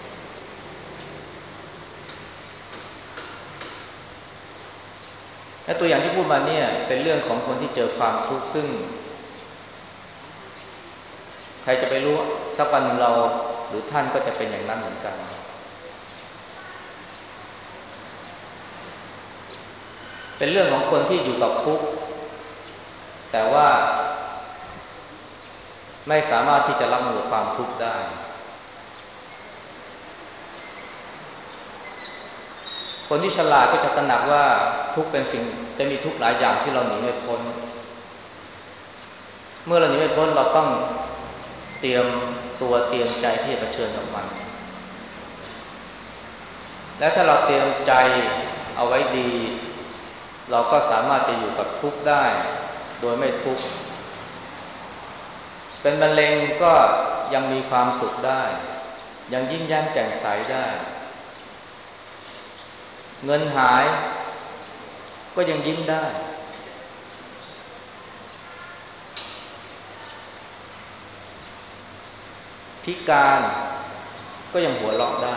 และตัวอย่างที่พูดมาเนี่ยเป็นเรื่องของคนที่เจอความทุกข์ซึ่งใครจะไปรู้สักวันเราหรือท่านก็จะเป็นอย่างนั้นเหมือนกันเป็นเรื่องของคนที่อยู่กับทุกข์แต่ว่าไม่สามารถที่จะรับมือความทุกข์ได้คนที่ฉลาดก็จะตระหนักว่าทุกข์เป็นสิ่งจะมีทุกข์หลายอย่างที่เราหนีไม่พ้นเมื่อเราหนีไม่พ้นเราต้องเตรียมตัวเตรียมใจที่จะเผชิญกับมันและถ้าเราเตรียมใจเอาไว้ดีเราก็สามารถจะอยู่กับทุกข์ได้โดยไม่ทุกข์เป็นมะเร็งก็ยังมีความสุขได้ยังยิ้มแย้มแจ่มใสได้เงินหายก็ยังยิ้มได้พิการก็ยังหัวเราะได้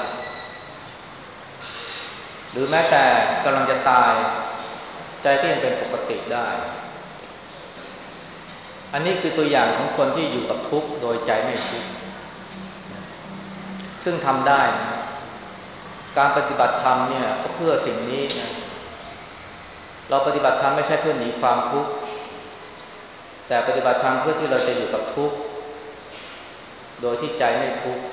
หรือแม้แต่กำลังจะตายใจก็ยังเป็นปกติได้อันนี้คือตัวอย่างของคนที่อยู่กับทุกข์โดยใจไม่ทุกข์ซึ่งทำได้การปฏิบัติธรรมเนี่ยก็เพื่อสิ่งนี้นะเราปฏิบัติธรรมไม่ใช่เพื่อหนีความทุกข์แต่ปฏิบัติธรรมเพื่อที่เราจะอยู่กับทุกข์โดยที่ใจไม่ทุกข์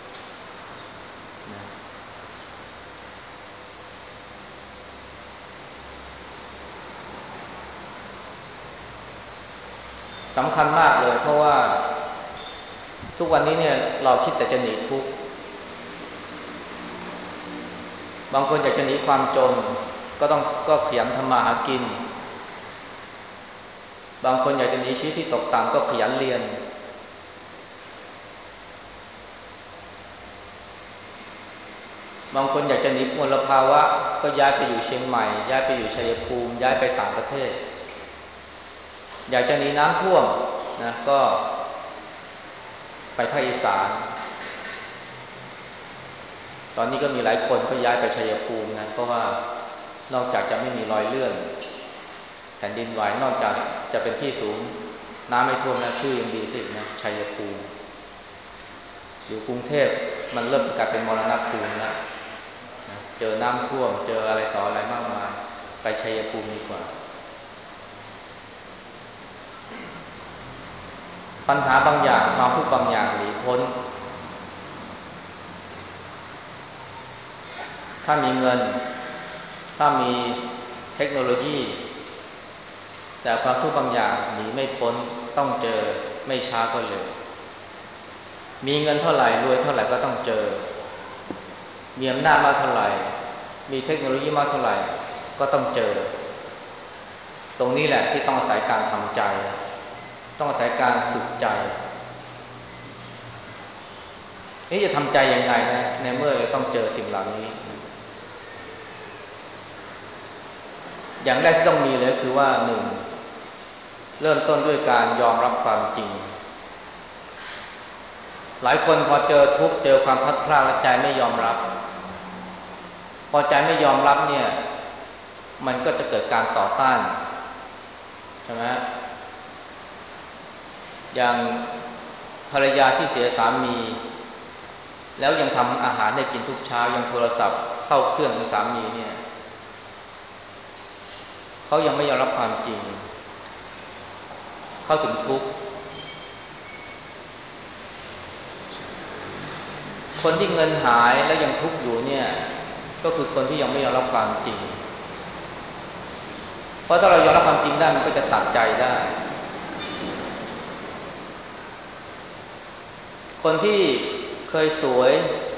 สำคัญมากเลยเพราะว่าทุกวันนี้เนี่ยเราคิดแต่จะหนีทุกข์บางคนอยากจะหนีความจนก็ขยันทำมาหากินบางคนอยากจะหนีชีวิตที่ตกต่ำก็ขยันเรียนบางคนอยากจะหนีมลภาวะก็ย้ายไปอยู่เชียงใหม่ย้ายไปอยู่ชัยภูมิย้ายไปต่างประเทศอยากจะหนีน้ำท่วมนะก็ไปภาคอีสานตอนนี้ก็มีหลายคนก็ย้ายไปชัยภูมินะเพราะว่านอกจากจะไม่มีรอยเลื่อนแผ่นดินไหวนอกจากจะเป็นที่สูงน้ำไม่ท่วมนะชื่อยังดีสินะชัยภูมิอยู่กรุงเทพมันเริ่มกลายเป็นมรณภูมิแล้วเจอน้ำท่วมเจออะไรต่ออะไรมากมายไปชัยภูมิดีกว่าปัญหาบางอย่างความทุกข์บางอย่างหนีพ้นถ้ามีเงินถ้ามีเทคโนโลยีแต่ความทุกข์บางอย่างหนีไม่พ้นต้องเจอไม่ช้าก็เร็วมีเงินเท่าไหร่รวยเท่าไหร่ก็ต้องเจอมีอำนาจมากเท่าไหร่มีเทคโนโลยีมากเท่าไหร่ก็ต้องเจอตรงนี้แหละที่ต้องอาศัยการทำใจต้องอาศัยการฝึกใจนี่จะทำใจยังไงนะในเมื่อต้องเจอสิ่งเหล่านี้อย่างแรกที่ต้องมีเลยคือว่าหนึ่งเริ่มต้นด้วยการยอมรับความจริงหลายคนพอเจอทุกข์เจอความพัดพลาดแล้วใจไม่ยอมรับพอใจไม่ยอมรับเนี่ยมันก็จะเกิดการต่อต้านใช่ไหมอย่างภรรยาที่เสียสามีแล้วยังทำอาหารให้กินทุกเช้ายังโทรศัพท์เข้าเครื่องของสามีเนี่ยเขายังไม่ยอมรับความจริงเขาถึงทุกข์คนที่เงินหายแล้วยังทุกข์อยู่เนี่ยก็คือคนที่ยังไม่ยอมรับความจริงเพราะถ้าเรายอมรับความจริงได้มันก็จะตัดใจได้คนที่เคยสวย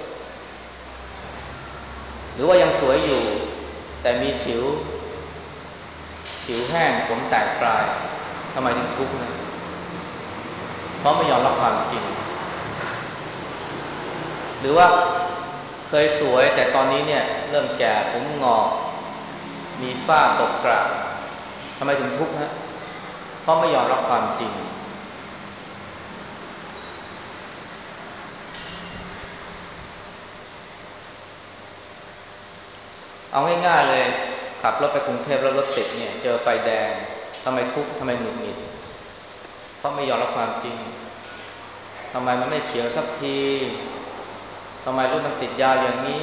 หรือว่ายังสวยอยู่แต่มีสิวผิวแห้งผมแตกปลายทำไมถึงทุกข์นะเพราะไม่ยอมรับความจริงหรือว่าเคยสวยแต่ตอนนี้เนี่ยเริ่มแก่ผมงอกมีฝ้าตกกระทำไมถึงทุกข์ฮะเพราะไม่ยอมรับความจริงเอาง่ายๆเลยขับรถไปกรุงเทพแล้วรถติดเนี่ยเจอไฟแดงทำไมทุกข์ทำไมหงุดหงิดเพราะไม่ยอมรับความจริงทำไมมันไม่เขียวสักทีทำไมรถมันติดยาวอย่างนี้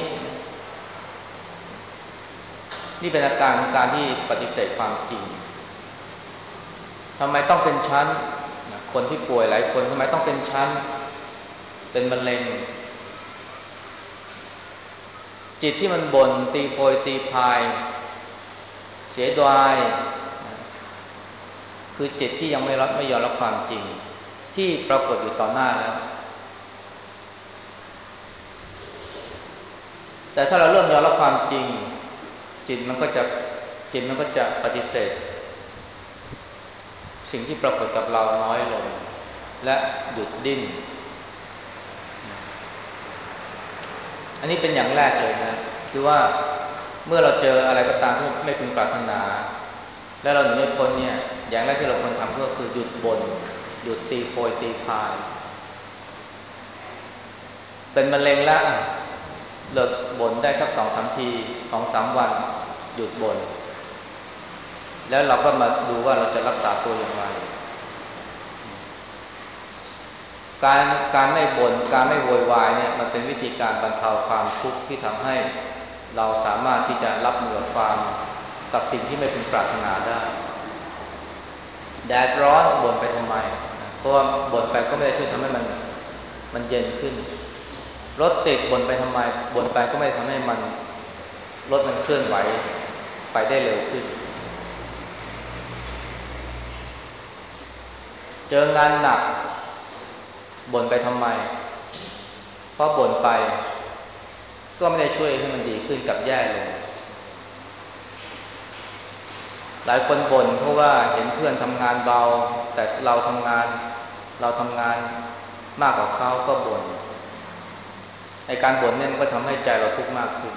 นี่เป็นอาการของการที่ปฏิเสธความจริงทำไมต้องเป็นชั้นคนที่ป่วยหลายคนทำไมต้องเป็นชั้นเป็นมะเร็งจิตที่มันบ่นตีโพยตีพายเสียดายคือจิตที่ยังไม่ยอมรับความจริงที่ปรากฏอยู่ต่อหน้าแล้วแต่ถ้าเราเริ่มยอมรับความจริงจิตมันก็จะปฏิเสธสิ่งที่ปรากฏกับเราน้อยลงและหยุดดิ้นอันนี้เป็นอย่างแรกเลยนะคือว่าเมื่อเราเจออะไรก็ตามที่ไม่พึงปรารถนาและเราหนีไม่พ้นเนี่ยอย่างแรกที่เราควรทำก็คือหยุดบ่นหยุดตีโพยตีพายเป็นมะเร็งแล้วเลิกบ่นได้สัก 2-3 ที 2-3 วันหยุดบ่นแล้วเราก็มาดูว่าเราจะรักษาตัวอย่างไรการการไม่บ่นการไม่โวยวายเนี่ยมันเป็นวิธีการบรรเทาความทุกข์ที่ทำให้เราสามารถที่จะรับมือกับสิ่งที่ไม่พึงปรารถนาได้แดดร้อนบ่นไปทำไมเพราะว่าบ่นไปก็ไม่ได้ช่วยทำให้มันเย็นขึ้นรถติดบ่นไปทำไมบ่นไปก็ไม่ได้ทำให้รถมันเคลื่อนไหวไปได้เร็วขึ้นเจองานหนักบ่นไปทำไมเพราะบ่นไปก็ไม่ได้ช่วยให้มันดีขึ้นกับแย่ลงหลายคนบ่นเพราะว่าเห็นเพื่อนทำงานเบาแต่เราทำงานมากกว่าเขาก็บ่นในการบ่นเนี่ยมันก็ทำให้ใจเราทุกข์มากขึ้น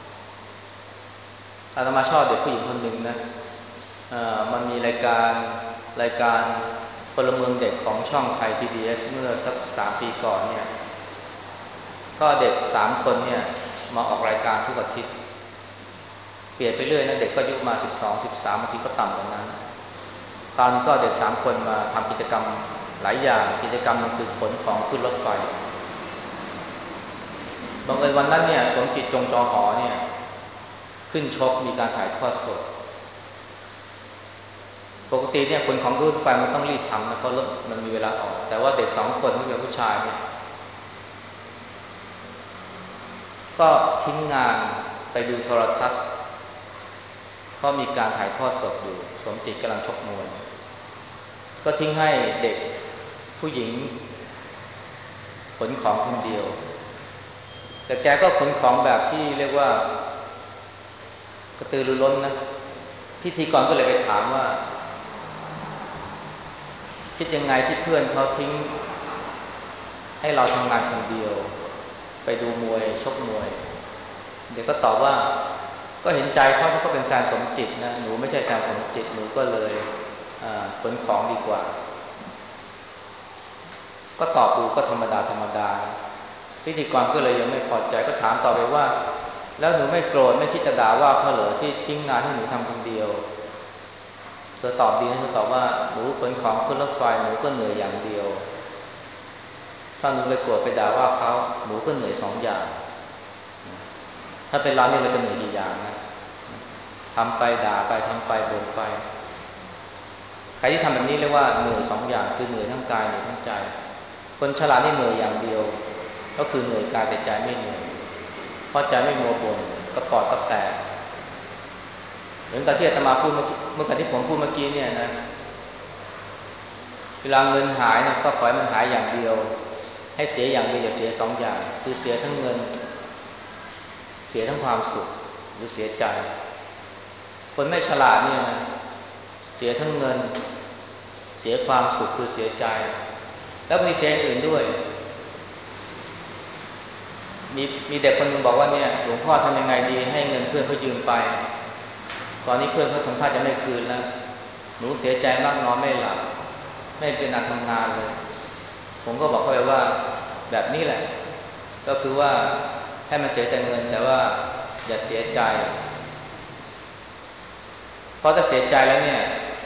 อาตมาชอบเด็กผู้หญิงคนหนึ่งนะมันมีรายการพลเมืองเด็กของช่องไทย PBS เมื่อสัก3 ปีก่อนเนี่ยก็เด็ก3 คนเนี่ยมาออกรายการทุกอาทิตย์เปลี่ยนไปเรื่อยนะเด็กก็อายุมา12 13บางทีก็ต่ำกว่านั้นคราวนี้ก็เด็ก3 คนมาทำกิจกรรมหลายอย่างกิจกรรมนึงคือขนของขึ้นรถไฟบังเอิญวันนั้นเนี่ยสมจิตจงจอหอเนี่ยขึ้นชกมีการถ่ายทอดสดปกติเนี่ยคนของรถไฟมันต้องรีบทำนะเพราะรถมันมีเวลาออกแต่ว่าเด็ก2 คนที่เป็นผู้ชายเนี่ยก็ทิ้งงานไปดูโทรทัศน์เพราะมีการถ่ายทอดสดอยู่สมจิตกำลังชกมวยก็ทิ้งให้เด็กผู้หญิงขนของคนเดียวแต่แกก็ขนของแบบที่เรียกว่ากระตือรือร้นนะพิธีกรก็เลยไปถามว่าคิดยังไงที่เพื่อนเขาทิ้งให้เราทำงานคนเดียวไปดูมวยชกมวยเด็กก็ตอบว่าก็เห็นใจเขาเพราะเขาเป็นแฟนสมจิตนะหนูไม่ใช่แฟนสมจิตหนูก็เลยขนของดีกว่าก็ตอบดูก็ธรรมดาพิธีกรก็เลยยังไม่พอใจก็ถามต่อไปว่าแล้วหนูไม่โกรธไม่คิดจะด่าว่าเขาเหรอที่ทิ้งงานให้หนูทำคนเดียวเธอตอบดีนะเธอตอบว่าหนูขนของขึ้นรถไฟหนูก็เหนื่อยอย่างเดียวถ้าหนูไปโกรธไปด่าว่าเขาหนูก็เหนื่อย2 อย่างถ้าเป็นเราเนี่ยเราจะเหนื่อยกี่อย่างนะทำไปด่าไปทำไปบ่นไปใครที่ทำแบบนี้เรียกว่าเหนื่อย2 อย่างคือเหนื่อยทั้งกายเหนื่อยทั้งใจคนฉลาดนี่เหนื่อยอย่างเดียวก็คือเหนื่อยกายแต่ใจไม่เหนื่อยเพราะใจไม่มัวบ่นกระปอดกระแตกเหมือนกับที่อาตมาพูดเมื่อกี้ที่ผมพูดเมื่อกี้เนี่ยนะเวลาเงินหายเนี่ยก็ขอให้มันหายอย่างเดียวให้เสียอย่างเดียวอย่าเสีย2 อย่างคือเสียทั้งเงินเสียทั้งความสุขหรือเสียใจคนไม่ฉลาดเนี่ยนะเสียทั้งเงินเสียความสุขคือเสียใจแล้วมีเสียอื่นด้วยมีเด็กคนหนึ่งบอกว่าเนี่ยหลวงพ่อทำยังไงดีให้เงินเพื่อนเขายืมไปตอนนี้เพื่อนเขาทำท่าจะไม่คืนแล้วหนูเสียใจมากนอนไม่หลับไม่เป็นอันทำงานเลยผมก็บอกเขาไปว่าแบบนี้แหละก็คือว่าให้มันเสียแต่เงินแต่ว่าอย่าเสียใจเพราะถ้าเสียใจแล้วเนี่ย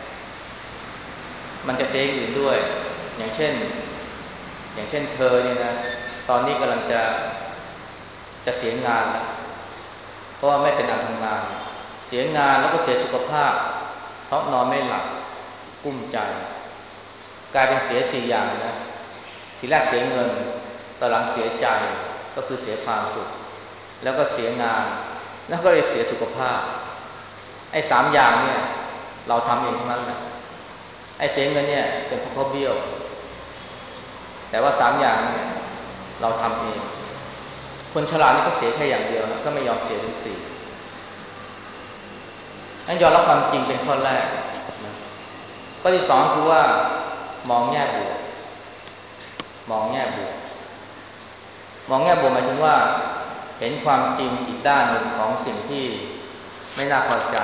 มันจะเสียอื่นด้วยอย่างเช่นเธอเนี่ยนะตอนนี้กำลังจะเสียงานแล้วเพราะว่าไม่เป็นอันทำงานเสียงานแล้วก็เสียสุขภาพเพราะนอนไม่หลับกุ้มใจกลายเป็นเสีย4 อย่างนะทีแรกเสียเงินตอนหลังเสียใจก็คือเสียความสุขแล้วก็เสียงานแล้วก็เลยเสียสุขภาพไอ้3 อย่างเนี่ยเราทำเองทั้งนั้นแหละไอ้เสียเงินเนี่ยเป็นเพราะเขาเบี้ยวแต่ว่า3 อย่างเนี่ยเราทำเองคนฉลาดนี่ก็เสียแค่อย่างเดียวนะก็ไม่ยอมเสียถึง4อันยอมรับความจริงเป็นข้อแรกนะข้อที่2คือว่ามองแง่บวกมองแง่บวกหมายถึงว่าเห็นความจริงอีกด้านหนึ่งของสิ่งที่ไม่น่าพอใจ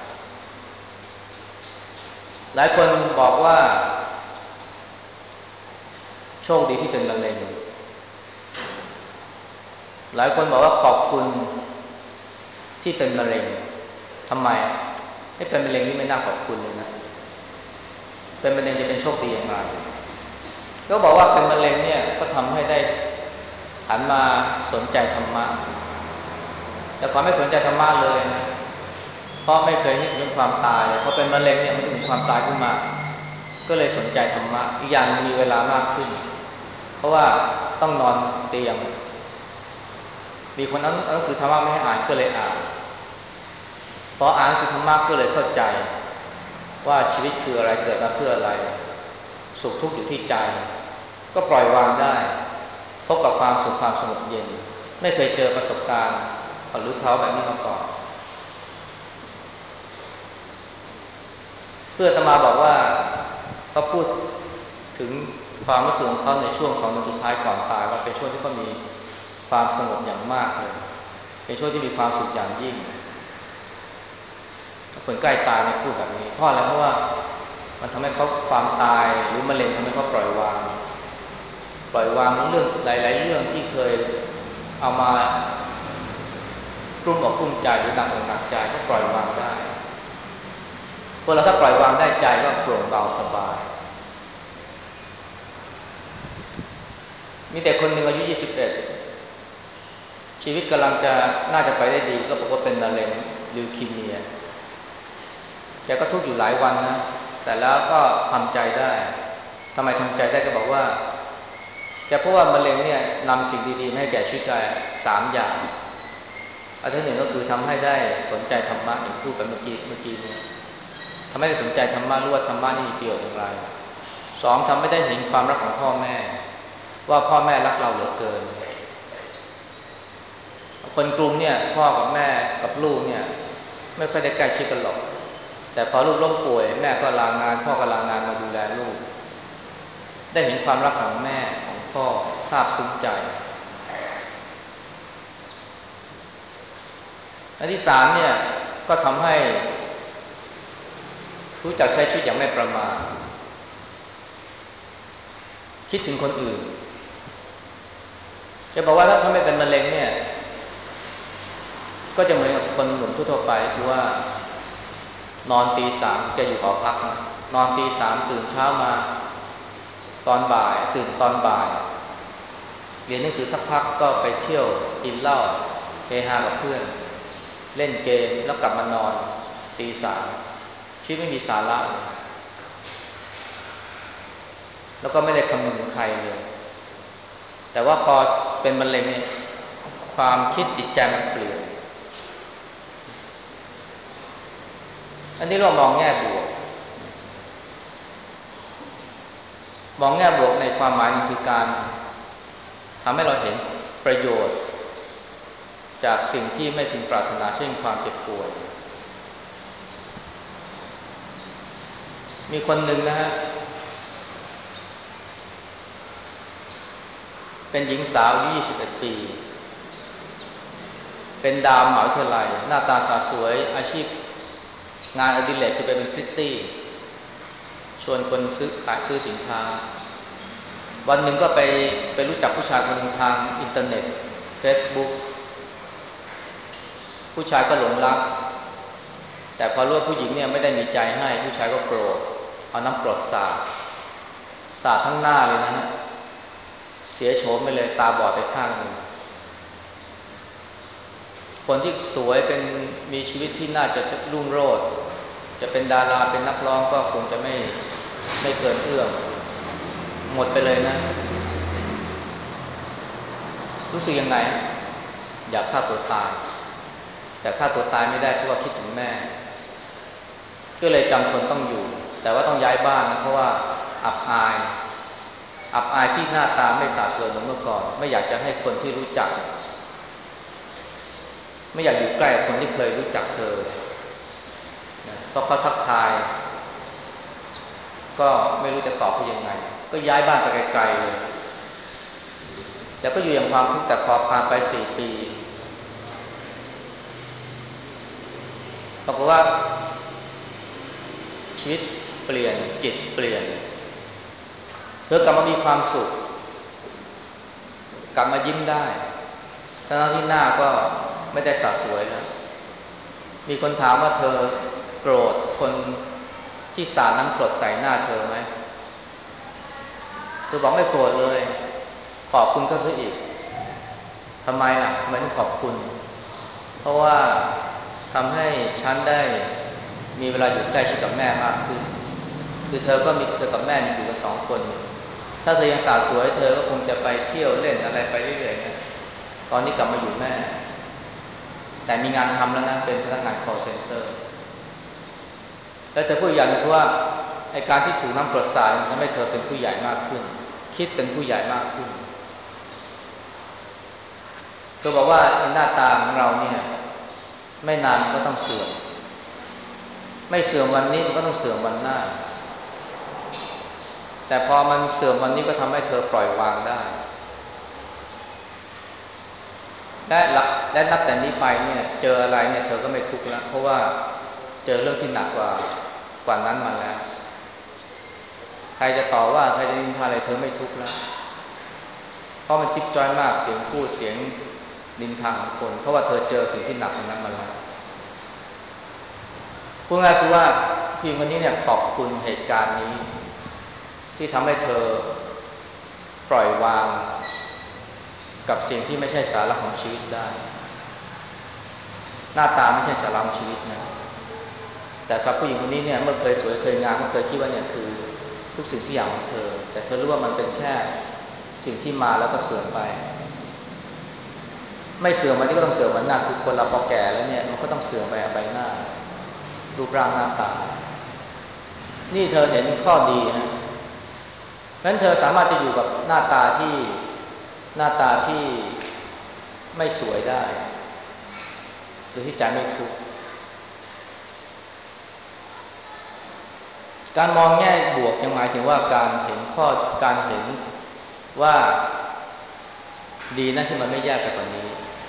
หลายคนบอกว่าโชคดีที่เป็นมะเร็งหลายคนบอกว่าขอบคุณที่เป็นมะเร็งทำไมให้เป็นมะเร็งนี่ไม่น่าขอบคุณเลยนะเป็นมะเร็งจะเป็นโชคดีอย่างไรก็ก็บอกว่าเป็นมะเร็งเนี่ยก็ทำให้ได้หันมาสนใจธรรมะแต่ก่อนไม่สนใจธรรมะเลยนะเพราะไม่เคยนึกถึงความตายพอเป็นมะเร็งเนี่ยมันถึงความตายขึ้นมาก็เลยสนใจธรรมะอีกอย่างมีเวลามากขึ้นเพราะว่าต้องนอนเตียงมีคนนั้นหนังสือธรรมะไม่ให้อ่านก็เลยอ่านพออ่านหนังสือธรรมะก็เลยเข้าใจว่าชีวิตคืออะไรเกิดมาเพื่ออะไรสุขทุกข์อยู่ที่ใจก็ปล่อยวางได้พบกับความสุขความสงบเย็นไม่เคยเจอประสบการณ์หรือภาวะแบบนี้มาก่อนเพื่ออาตมาบอกว่าเขาพูดถึงความรู้สึกของเขาในช่วง2 เดือนสุดท้ายก่อนตายว่าเป็นช่วงที่เขามีความสงบอย่างมากเลยเป็นช่วงที่มีความสุขอย่างยิ่งคนใกล้ตายไม่พูดแบบนี้เพราะอะไรเพราะว่ามันทำให้เขาความตายหรือมะเร็งทำให้เขาปล่อยวางเรื่องหลายๆเรื่องที่เคยเอามากลุ้มอกกลุ้มใจหรือหนักอกหนักใจก็ปล่อยวางได้คนเราถ้าปล่อยวางได้ใจก็โปร่งเบาสบายมีแต่คนหนึ่งอายุ21ชีวิตกำลังจะน่าจะไปได้ดีก็บอกว่าเป็นมะเร็งลิวคีเมียแกก็ทุกข์อยู่หลายวันนะแต่แล้วก็ทำใจได้ทำไมทำใจได้ก็บอกว่าแกเพราะว่ามะเร็งเนี่ยนำสิ่งดีๆมาให้แก่ชีวิตแก3 อย่างอันที่หนึ่งก็คือทำให้ได้สนใจธรรมะอย่างพูดกันเมื่อกี้นี้ทำให้ได้สนใจธรรมะรู้ว่าธรรมะนี่มีประโยชน์อย่างไร2ทำให้ได้เห็นความรักของพ่อแม่ว่าพ่อแม่รักเราเหลือเกินคนกรุงเนี่ยพ่อกับแม่กับลูกเนี่ยไม่ค่อยได้ใกล้ชิดกันหรอกแต่พอลูกล้มป่วยแม่ก็ลางานพ่อก็ลางานมาดูแลลูกได้เห็นความรักของแม่ของพ่อซาบซึ้งใจอันที่3เนี่ยก็ทำให้รู้จักใช้ชีวิตอย่างไม่ประมาทคิดถึงคนอื่นจะบอกว่าถ้าไม่เป็นมะเร็งเนี่ยก็จะเหมือนกับคนหนุ่มทั่วไปคือว่านอนตี 3จะอยู่หอพักนอนตี 3ตื่นเช้ามาตอนบ่ายตื่นตอนบ่ายเรียนหนังสือสักพักก็ไปเที่ยวกินเหล้าเฮฮากับเพื่อนเล่นเกมแล้วกลับมานอนตี 3ชีวิตไม่มีสาระแล้วก็ไม่ได้คำนึงถึงใครเลยแต่ว่าพอเป็นมะเร็งเนี่ยความคิดจิตใจมันเปลี่ยนอันนี้เรามองแง่บวกในความหมายนี้คือการทำให้เราเห็นประโยชน์จากสิ่งที่ไม่พึงปรารถนาเช่นความเจ็บป่วยมีคนหนึ่งนะฮะเป็นหญิงสาวอายุ21 ปีเป็นดาวมหาวิทยาลัยหน้าตาสาสวยอาชีพงานอดิเรกคือไปเป็นพริตตี้ชวนคนซื้อสินค้าวันหนึ่งก็ไปรู้จักผู้ชายคนหนึ่งทางอินเทอร์เน็ต Facebook ผู้ชายก็หลงรักแต่พอรู้ว่าผู้หญิงเนี่ยไม่ได้มีใจให้ผู้ชายก็โกรธเอาน้ำกรดสาดทั้งหน้าเลยนะฮะเสียโฉมไปเลยตาบอดไปข้างหนึ่งคนที่สวยเป็นมีชีวิตที่น่าจะรุ่งโรจน์จะเป็นดาราเป็นนักร้องก็คงจะไม่เกินเอื้อมหมดไปเลยนะรู้สึกยังไงอยากฆ่าตัวตายแต่ฆ่าตัวตายไม่ได้เพราะว่าคิดถึงแม่ก็เลยจำทนต้องอยู่แต่ว่าต้องย้ายบ้านนะเพราะว่าอับอายที่หน้าตาไม่สาสวยเหมือนเมื่อก่อนไม่อยากจะให้คนที่รู้จักไม่อยากอยู่ใกล้กับคนที่เคยรู้จักเธอนะเพราะเขาทักทายก็ไม่รู้จะตอบเขายังไงก็ย้ายบ้านไปไกลๆเลยแต่ก็อยู่อย่างความทุกข์แต่พอผ่านไป4 ปีปรากฏว่าชีวิตเปลี่ยนจิตเปลี่ยนเธอกลับมามีความสุขกลับมายิ้มได้ทั้งที่หน้าก็ไม่ได้สะสวยแล้วมีคนถามว่าเธอโกรธคนที่สาดน้ำกรดใส่หน้าเธอไหมเธธอบอกไม่โกรธเลยขอบคุณเขาซะอีกทำไมล่ะทำไมต้องขอบคุณเพราะว่าทำให้ฉันได้มีเวลาอยู่ใกล้ชิดกับแม่มากขึ้นคือเธอกับแม่อยู่กัน2 คนถ้าเธอยังสาวสวยเธอก็คงจะไปเที่ยวเล่นอะไรไปเรื่อยๆนะตอนนี้กลับมาอยู่แม่แต่มีงานทำแล้วนะเป็นพนักงาน call center แล้วเธอพูดอย่างนึงว่าไอ้การที่ถูกน้ำกรดสาดมันทำให้เธอเป็นผู้ใหญ่มากขึ้นคิดเป็นผู้ใหญ่มากขึ้นเธอบอกว่าหน้าตาของเราเนี่ยไม่นานก็ต้องเสื่อมไม่เสื่อมวันนี้มันก็ต้องเสื่อมวันหน้าแต่พอมันเสื่อมวันนี้ก็ทำให้เธอปล่อยวางได้และนับแต่นี้ไปเนี่ยเจออะไรเนี่ยเธอก็ไม่ทุกข์แล้วเพราะว่าเจอเรื่องที่หนักกว่านั้นมาแล้วใครจะต่อว่าใครจะนินทาอะไรเธอไม่ทุกข์แล้วเพราะมันจิ๊บจ้อยมากเสียงพูดเสียงนินทาของคนเพราะว่าเธอเจอสิ่งที่หนักกว่านั้นมาแล้วพูดง่ายคือว่าพี่คนนี้เนี่ยขอบคุณเหตุการณ์นี้ที่ทำให้เธอปล่อยวางกับสิ่งที่ไม่ใช่สาระของชีวิตได้หน้าตาไม่ใช่สาระของชีวิตนะแต่สำหรับผู้หญิงคนนี้เนี่ยเมื่อเคยสวยเคยงามก็เคยคิดว่าเนี่ยคือทุกสิ่งทุกอย่างของเธอแต่เธอรู้ว่ามันเป็นแค่สิ่งที่มาแล้วก็เสื่อมไปไม่เสื่อมวันนี้ก็ต้องเสื่อมวันหน้าคือคนเราพอแก่แล้วเนี่ยมันก็ต้องเสื่อมไปใบหน้ารูปร่างหน้าตานี่เธอเห็นข้อดีนะงั้นเธอสามารถจะอยู่กับหน้าตาที่ไม่สวยได้โดยที่ใจไม่ทุกข์การมองแง่บวกยังหมายถึงว่าการเห็นว่าดีนะที่มันไม่แย่ไปกว่านี้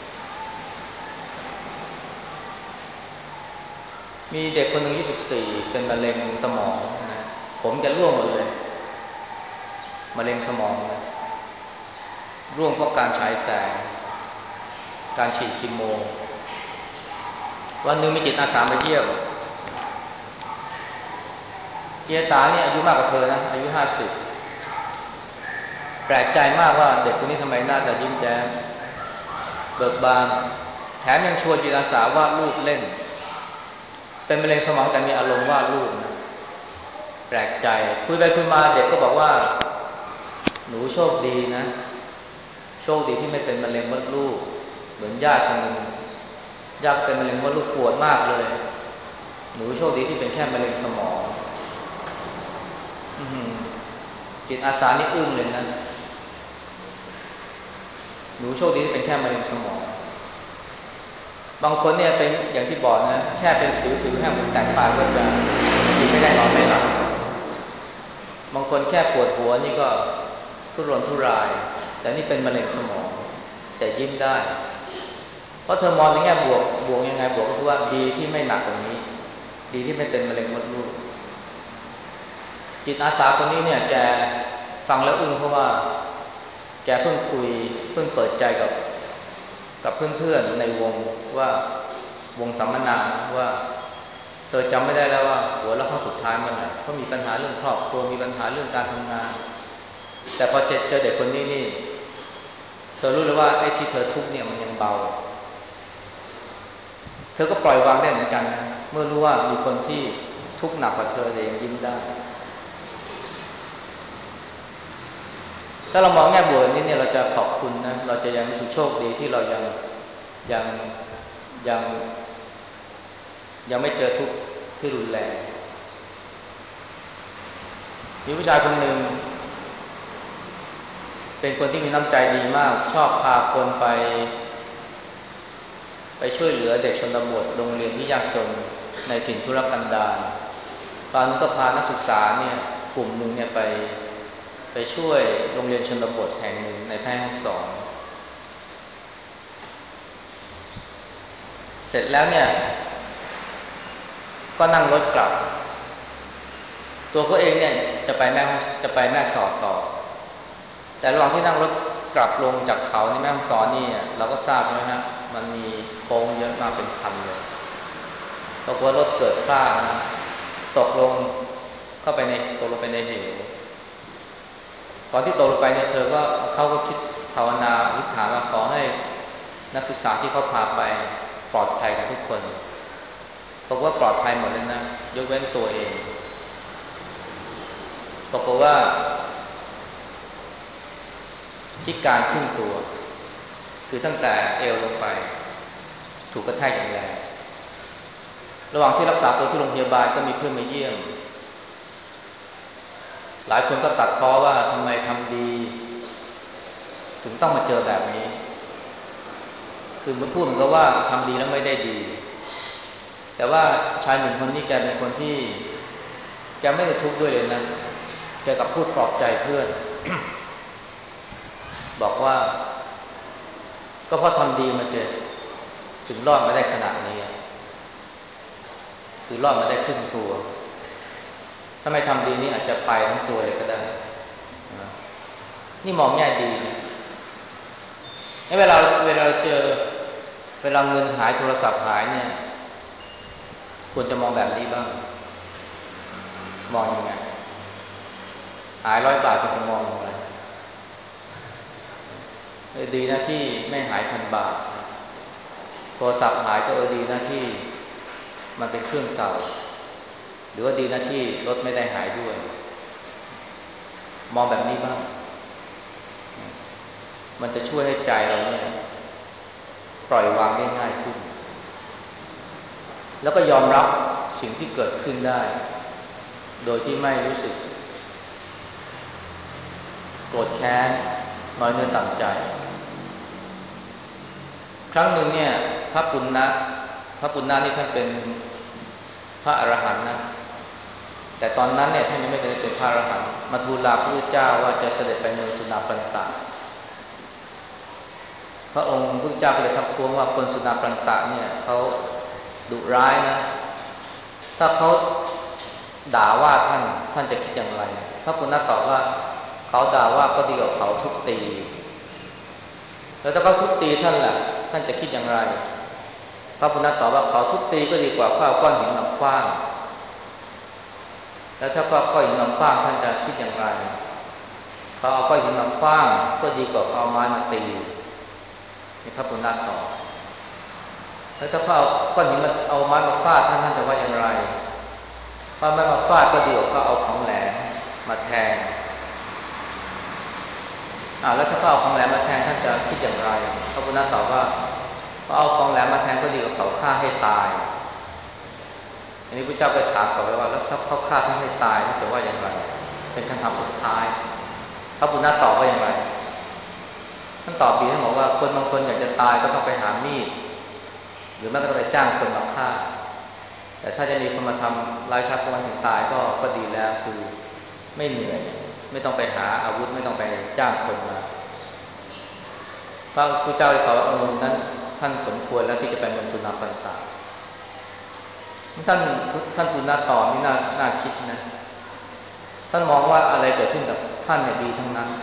มีเด็กคนหนึ่ง24เป็นมะเร็งสมองนะผมแกร่วงหมดเลยมะเร็งสมองนะร่วงเพราะการฉายแสงการฉีดคีโมวันหนึ่งมีจิตอาสามาเยี่ยมจิตอาสาเนี่ยอายุมากกว่าเธอนะอายุ50แปลกใจมากว่าเด็กคนนี้ทำไมหน้าตายิ้มแย้มเบิกบานแถมยังชวนจิตอาสาวาดรูปเล่นเป็นมะเร็งสมองแต่มีอารมณ์วาดรูปนะแปลกใจคุยไปคุยมาเด็กก็บอกว่าหนูโชคดีนะโชคดีที่ไม่เป็นมะเร็งมดลูกเหมือนญาติคนนึงญาติเป็นมะเร็งมดลูกปวดมากเลยหนูโชคดีที่เป็นแค่มะเร็งสมองจิตอาสานี่อึ้งเลยนะหนูโชคดีที่เป็นแค่มะเร็งสมองบางคนเนี่ยเป็นอย่างที่บอกนะแค่เป็นสิวผิวแห้งแตกปลายก็จะกินไม่ได้นอนไม่หลับบางคนแค่ปวดหัวนี่ก็ทุรนทุรายแต่นี่เป็นมะเร็งสมองแต่ยิ้มได้เพราะเธอมองในแง่บวกยังไงบวกก็คือว่าดีที่ไม่หนักกว่านี้ดีที่ไม่เป็นมะเร็งมดลูกจิตอาสาคนนี้เนี่ยแกฟังแล้วอึ้งเพราะว่าแกเพิ่งเปิดใจกับเพื่อนๆในวงว่าวงสัมมนาว่าเธอจำไม่ได้แล้วว่าหัวเราะครั้งสุดท้ายเมื่อไหร่เพราะมีปัญหาเรื่องครอบครัวมีปัญหาเรื่องการทำงานแต่พอเจอเด็กคนนี้นี่เธอรู้เลยว่าไอ้ที่เธอทุกข์เนี่ยมันยังเบาเธอก็ปล่อยวางได้เหมือนกันเมื่อรู้ว่ามีคนที่ทุกข์หนักกว่าเธอแต่ยังยิ้มได้ถ้าเรามองแง่บวกแบบนี้เนี่ยเราจะขอบคุณนะเราจะยังรู้สึกโชคดีที่เรายังยังยังไม่เจอทุกข์ที่รุนแรงมีผู้ชายคนหนึ่งเป็นคนที่มีน้ำใจดีมากชอบพาคนไปช่วยเหลือเด็กชนบทโรงเรียนที่ยากจนในถิ่นทุรกันดารตอนนี้ก็พานักศึกษาเนี่ยกลุ่มหนึ่งเนี่ยไปช่วยโรงเรียนชนบทแห่งหนึ่งในแพร่ฮ่องสอนเสร็จแล้วเนี่ยก็นั่งรถกลับตัวเขาเองเนี่ยจะไปแม่สอดต่อแต่ระหว่างที่นั่งรถกลับลงจากเขาในแม่ฮ่องสอนนี่เราก็ทราบใช่ไหมฮะมันมีโค้งเยอะมากเป็นพันเลยปรากฏว่ารถเกิดพลาดนะตกลงไปในเหวตอนที่ตกลงไปเนี่ยเขาก็คิดภาวนาอธิษฐานว่าขอให้นักศึกษาที่เขาพาไปปลอดภัยกันทุกคนบอกว่าปลอดภัยหมดเลยนะยกเว้นตัวเองบอกว่าพิการครึ่งตัวคือตั้งแต่เอวลงไปถูกกระแทกอย่างแรงระหว่างที่รักษาตัวที่โรงพยาบาลก็มีเพื่อนมาเยี่ยมหลายคนก็ตัดพ้อว่าทำไมทำดีถึงต้องมาเจอแบบนี้คือมันพูดเหมือนกับว่าทำดีแล้วไม่ได้ดีแต่ว่าชายหนุ่มคนนี้แกเป็นคนที่แกไม่ได้ทุกข์ด้วยเลยนะแกกับพูดปลอบใจเพื่อน บอกว่าก็เพราะทำดีมาเสียถึงรอดมาได้ขนาดนี้คือรอดมาได้ครึ่งตัวถ้าไม่ทำดีนี่อาจจะไปทั้งตัวเลยก็ได้นะนี่มองแง่ดีนะเวลาเจอเวลาเงินหายโทรศัพท์หายเนี่ยควรจะมองแบบนี้บ้างมองยังไงหาย100 บาทควรจะมองอย่างไรดีนะที่ไม่หาย1,000 บาทโทรศัพท์หายก็ดีนะที่มันเป็นเครื่องเก่าหรือว่าดีนะที่รถไม่ได้หายด้วยมองแบบนี้บ้างมันจะช่วยให้ใจเราเนี่ยปล่อยวางได้ง่ายขึ้นแล้วก็ยอมรับสิ่งที่เกิดขึ้นได้โดยที่ไม่รู้สึกโกรธแค้นน้อยเนื้อต่ำใจครั้งหนึ่งเนี่ยพระปุณณะนี่ท่านเป็นพระอรหันต์นะแต่ตอนนั้นเนี่ยท่านยังไม่ได้เป็นพระอรหันต์มาทูลลาพระพุทธเจ้าว่าจะเสด็จไปเมืองสุนาปันตะพระองค์พระพุทธเจ้าก็เลยทักท้วงว่าคนสุนาปันตะเนี่ยเขาดุร้ายนะถ้าเขาด่าว่าท่านจะคิดอย่างไรพระปุณณะตอบว่าเขาด่าว่าก็ดีกว่าเขาทุบตีแล้วถ้าเขาทุบตีท่านล่ะท่านจะคิดอย่างไรพระปุณณะตอบว่าเขาทุบตีก็ดีกว่าเขาเอาก้อนหินมาขว้างแล้วถ้าก้อนหินมาขว้างท่านจะคิดอย่างไรเขาเอาก้อนหินมาขว้างก็ดีกว่าเขาเอาไม้มาตีนี่พระปุณณะตอบแล้วถ้าเขาเอาก้อนหินมาเอาไม้มาฟาดท่านจะว่าอย่างไรพอไม้มาฟาดก็ดีกว่าเขาเอาของแหลมมาแทงแล้วถ้าเขาเอาของแหลมมาแทงท่านจะคิดอย่างไรพระพุทธเจ้าตอบว่าเขาเอาของแหลมมาแทงก็ดีกว่าเขาฆ่าให้ตายอันนี้พระเจ้าไปถามต่อไปว่าแล้วถ้าเขาฆ่าท่านให้ตายท่านจะว่าอย่างไรเป็นคำถามสุดท้ายพระพุทธเจ้าตอบว่าอย่างไรท่านตอบดีท่านบอกว่าคนบางคนอยากจะตายก็ต้องไปหามีดหรือแม้ก็ต้องไปจ้างคนมาฆ่าแต่ถ้าจะมีคนมาทำร้ายฆ่าคนถึงตายก็ดีแล้วคือไม่เหนื่อยไม่ต้องไปหาอาวุธไม่ต้องไปจ้างคนมาพระพุทธเจ้าเลยตอบว่านั้นท่านสมควรแล้วที่จะไปเมืองสุนาปันตะท่านปุณณะตอบนี่น่าคิดนะท่านมองว่าอะไรเกิดขึ้นกับท่านเนี่ยดีทั้งนั้น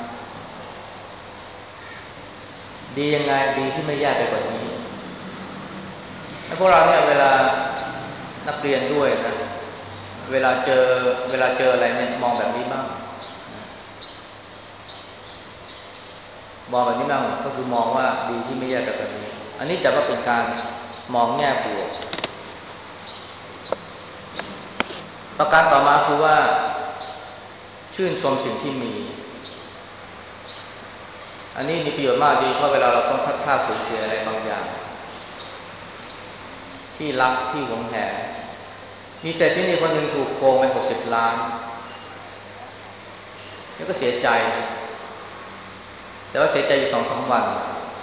ดียังไงดีที่ไม่แย่ไปกว่านี้แล้วพวกเราเนี่ยเวลานักเรียนด้วยนะเวลาเจออะไรเนี่ยมองแบบนี้บ้างมองแบบนี้บ้างก็คือมองว่าดีที่ไม่แย่ไปกว่านี้อันนี้จะว่าเป็นการมองแง่บวกประการต่อมาคือว่าชื่นชมสิ่งที่มีอันนี้มีประโยชน์มากดีเพราะเวลาเราต้องพัดพลาดสูญเสียอะไรบางอย่างที่รักที่หวงแหนมีเศรษฐีคนหนึ่งถูกโกงไป60 ล้านแล้วก็เสียใจแต่ว่าเสียใจอยู่2-3 วัน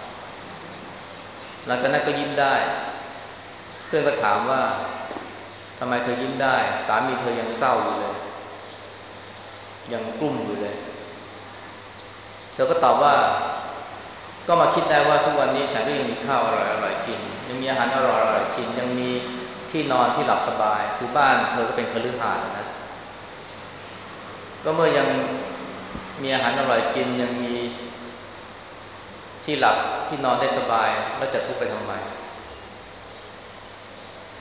หลังจากนั้นก็ยิ้มได้เพื่อนก็ถามว่าทำไมเธอยิ้มได้สามีเธอยังเศร้าอยู่เลยยังกลุ้มอยู่เลยเธอก็ตอบว่าก็มาคิดได้ว่าทุกวันนี้ฉันก็ยังมีข้าวอร่อยๆกินยังมีอาหารอร่อยๆกินยังมีที่นอนที่หลับสบายคือบ้านเธอก็เป็นคฤหาสน์นะก็เมื่อยังมีอาหารอร่อยกินยังมีที่หลับที่นอนได้สบายแล้วจะทุกข์ไปทำไม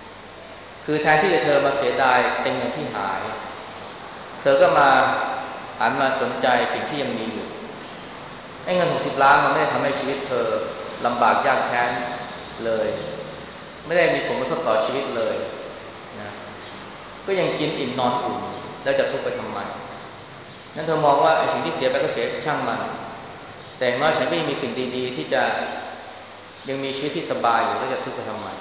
คือแทนที่จะเธอมาเสียดายเต็มเงินที่หายเธอก็มาหันมาสนใจสิ่งที่ยังมีอยู่ไอ้เงิน60 ล้านมันไม่ได้ทำให้ชีวิตเธอลำบากยากแค้นเลยไม่ได้มีผลกระทบต่อชีวิตเลยนะก็ยังกินอิ่มนอนอุ่นแล้วจะทุกข์ไปทำไมนั้นเธอมองว่าไอ้สิ่งที่เสียไปก็เสียช่างมันแต่อย่างน้อยฉันก็ยังมีสิ่งดีๆที่จะยังมีชีวิตที่สบายอยู่แล้วจะทุกข์ไปทำไม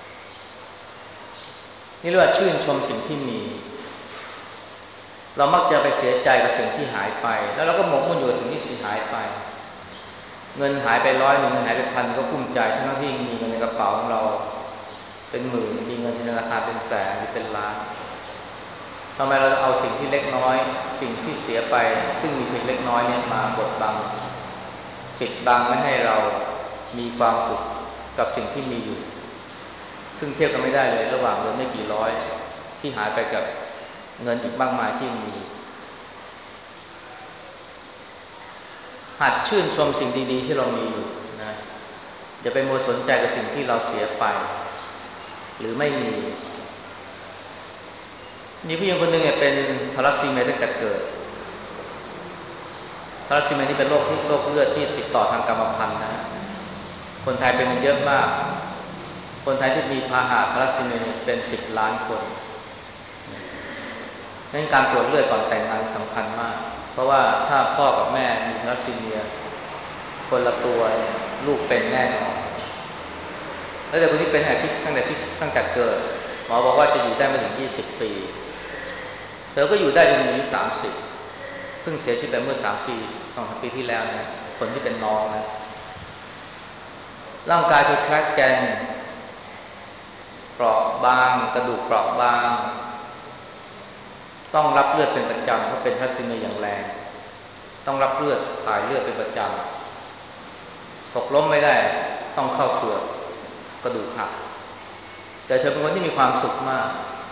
นี่เรียกว่าชื่นชมสิ่งที่มีเรามักจะไปเสียใจกับสิ่งที่หายไปแล้วเราก็หมกมุ่นอยู่กับสิ่งที่หายไปเงินหายไป100เงินหายไป1,000ก็กุ้มใจทั้งที่มีเงินในกระเป๋าของเราเป็นหมื่นมีเงินในธนาคารเป็นแสนหรือเป็นล้านทำไมเราเอาสิ่งที่เล็กน้อยสิ่งที่เสียไปซึ่งมีเพียงเล็กน้อยเนี่ยมาบดบังปิดบังไม่ให้เรามีความสุขกับสิ่งที่มีอยู่ซึ่งเทียบกันไม่ได้เลยระหว่างเงินไม่กี่ร้อยที่หายไปกับเงินอีกมากมายที่มีหัดชื่นชมสิ่งดีๆที่เรามีอยู่นะอย่าไปมัวสนใจกับสิ่งที่เราเสียไปหรือไม่มีมีผู้หญิงคนหนึ่งเนี่ยเป็นทาลัสซีเมียตั้งแต่เกิดทาลัสซีเมียนี่เป็นโรคเลือดที่ติดต่อทางกรรมพันธุ์นะคนไทยเป็นเยอะมากคนไทยที่มีพาหะทาลัสซีเมียเป็น10 ล้านคนดังนั้นการตรวจเลือดก่อนแต่งงานสำคัญมากเพราะว่าถ้าพ่อกับแม่มีทาลัสซีเมียคนละตัวลูกเป็นแน่นอนแล้วแต่คนที่เป็นตั้งแต่เกิดหมอบอกว่าจะอยู่ได้ไม่ถึง20 ปีเธอก็อยู่ได้จนอายุ30เพิ่งเสียชีวิตไปเมื่อ2-3 ปีที่แล้วนะคนที่เป็นน้องนะร่างกายเธอแคร็กแกนเปราะบางกระดูกเปราะบางต้องรับเลือดเป็นประจำเพราะเป็นทาลัสซีเมียอย่างแรงต้องรับเลือดถ่ายเลือดเป็นประจำตกล้มไม่ได้ต้องเข้าเฝือกกระดูกหักแต่เธอเป็นคนที่มีความสุขมาก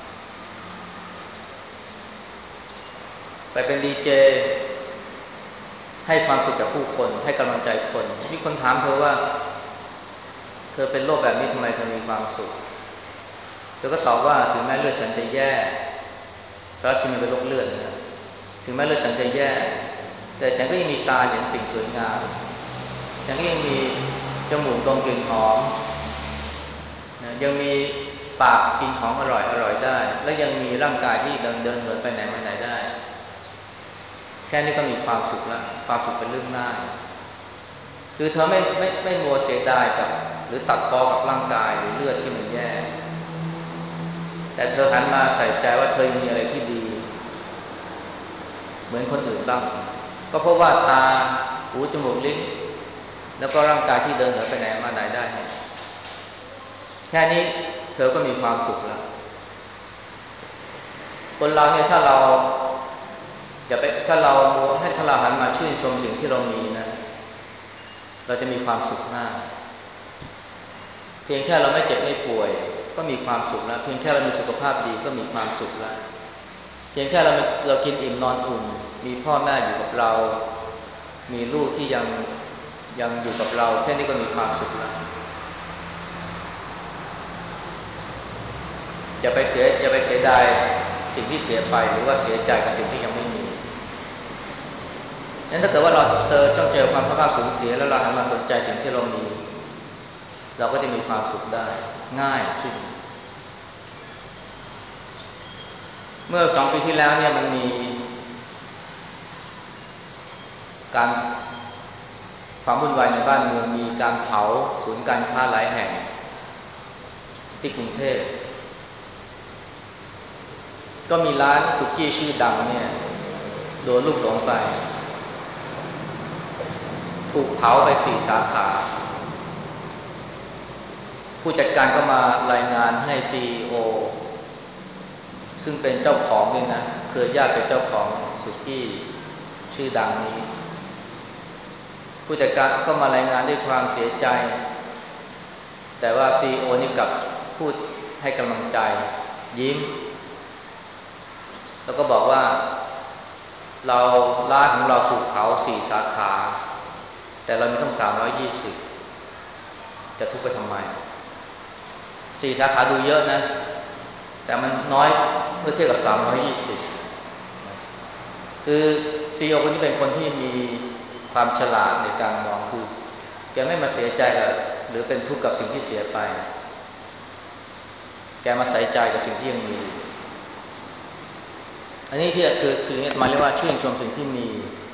ไปเป็นดีเจให้ความสุขกับผู้คนให้กำลังใจคนมีคนถามเธอว่าเธอเป็นโรคแบบนี้ทำไมเธอมีความสุขเธอก็ตอบว่าถึงแม้เลือดฉันจะแย่ทาลัสซีเมียเป็นโรคเลือดนะถึงแม้เลือดฉันจะแย่แต่ฉันก็ยังมีตาเห็นสิ่งสวยงามฉันก็ยังมีจมูกดมกลิ่นหอมนะยังมีปากกินของอร่อยได้และยังมีร่างกายที่เดินเหินไปไหนมาไหนได้แค่นี้ก็มีความสุขแล้วความสุขเป็นเรื่องง่ายคือเธอไม่มัวเสียดายกับหรือตัดพ้อกับร่างกายหรือเลือดที่มันแย่แต่เธอหันมาใส่ใจว่าเธอยังมีอะไรที่ดีเหมือนคนอื่นบ้างก็เพราะว่าตาหูจมูกลิ้นแล้วก็ร่างกายที่เดินเหินไปไหนมาไหนได้แค่นี้เธอก็มีความสุขแล้วคนเราเนี่ยถ้าเราถ้าเราหันมาชื่นชมสิ่งที่เรามีนะเราจะมีความสุขมากเพียงแค่เราไม่เจ็บไม่ป่วยก็มีความสุขแล้วเพียงแค่เรามีสุขภาพดีก็มีความสุขแล้วเพียงแค่เรากินอิ่มนอนอุ่นมีพ่อแม่อยู่กับเรามีลูกที่ยังอยู่กับเราแค่นี้ก็มีความสุขแล้วอย่าไปเสียดายสิ่งที่เสียไปหรือว่าเสียใจกับสิ่งที่ยังไม่มีงั้นถ้าเกิดว่าเราต้องเจอความพัดพรากสูญเสียแล้วเราหันมาสนใจสิ่งที่เรามีเราก็จะมีความสุขได้ง่ายขึ้นเมื่อ2 ปีที่แล้วเนี่ยมันมีการความวุ่นวายในบ้านเมืองมีการเผาศูนย์การค้าหลายแห่งที่กรุงเทพก็มีร้านสุกี้ชื่อดังเนี่ยโดนลูกหลงไปถูกเผาไป4 สาขาผู้จัดการก็มารายงานให้ CEO ซึ่งเป็นเจ้าของนี่นะเครือญาติเป็นเจ้าของสุกี้ชื่อดังนี้ผู้จัดการก็มารายงานด้วยความเสียใจแต่ว่า CEO นี่กลับพูดให้กำลังใจยิ้มแล้วก็บอกว่าร้านของเราถูกเผา4 สาขาแต่เรามีต้อง320จะทุกข์ไปทำไม4 สาขาดูเยอะนะแต่มันน้อยเมื่อเทียบกับ320 คือซีอีโอคนที่เป็นคนที่มีความฉลาดในการมองคือแกไม่มาเสียใจกับหรือเป็นทุกข์กับสิ่งที่เสียไปแกมาใส่ใจกับสิ่งที่ยังมีอันนี้ที่คือมาเรียกว่าชื่นชมสิ่งที่มี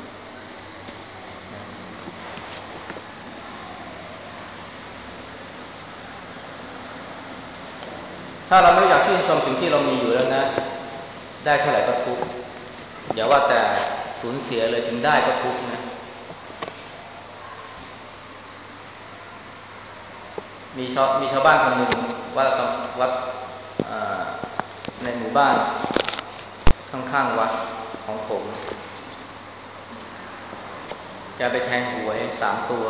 ถ้าเราไม่อยากชื่นชมสิ่งที่เรามีอยู่แล้วนะได้เท่าไหร่ก็ทุกข์อย่าว่าแต่สูญเสียเลยถึงได้ก็ทุกข์นะมีชาวบ้านคนหนึ่งวัดในหมู่บ้านข้างๆวัดของผมแกไปแทงหวย3 ตัว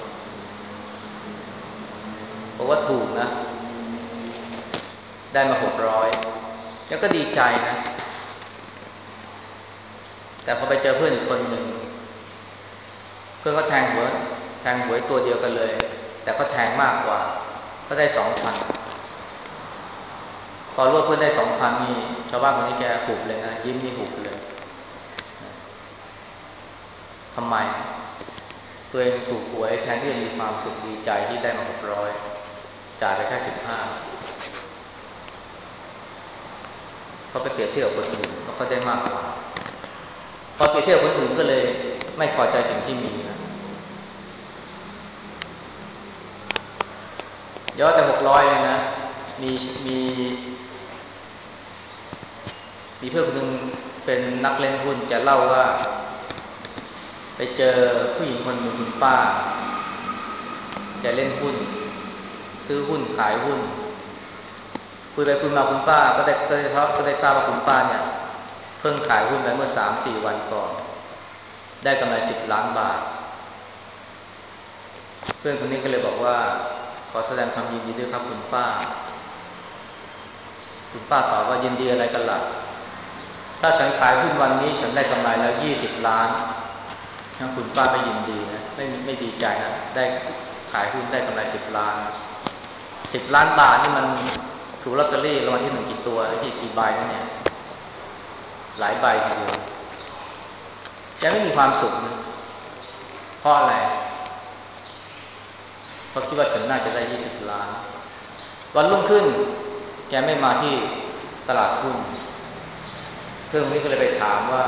บอกว่าถูกนะได้มา600แล้วก็ดีใจนะแต่พอไปเจอเพื่อนอีกคนหนึ่งเพื่อนก็แทงหวยตัวเดียวกันเลยแต่ก็แทงมากกว่าก็ได้2,000พอรู้ว่าเพื่อนได้2,000นี่ชาวบ้านคนนี้แกหุบเลยนะยิ้มนี่หุบเลยทำไมตัวเองถูกหวยแทนที่จะมีความสุขดีใจที่ได้มา600จ่ายไปแค่15เขาไปเปรียบเทียบกับคนอื่นแล้วก็ได้มากกว่าพอเปรียบเทียบกับคนอื่นก็เลยไม่พอใจสิ่งที่มีนะย้อนแต่600เลยนะมีมีมีเพื่อนคนนึงเป็นนักเล่นหุ้นแกเล่าว่าไปเจอผู้หญิงคนหนึ่งคุณป้าแกเล่นหุ้นซื้อหุ้นขายหุ้นคุยไปคุยมาคุณป้าก็ได้ทราบว่าคุณป้าเนี่ยเพิ่งขายหุ้นไปเมื่อ 3-4 วันก่อนได้กำไร10 ล้านบาทเพื่อนคนนี้ก็เลยบอกว่าขอแสดงความยินดีด้วยครับคุณป้าตอบว่ายินดีอะไรกันล่ะถ้าฉันขายหุ้นวันนี้ฉันได้กำไรแล้ว20 ล้านถ้าคุณป้าไม่ยินดีนะไม่ดีใจนะได้ขายหุ้นได้กำไร10 ล้าน10 ล้านบาทนี่มันถูกลอตเตอรี่รางวัลที่1กี่ตัวกี่ใบเนี่ยหลายใบทีเดียวแกไม่มีความสุขนะเพราะอะไรเพราะคิดว่าฉันน่าจะได้20 ล้านวันรุ่งขึ้นแกไม่มาที่ตลาดหุ้นเพื่อนคนนี้ก็เลยไปถามว่า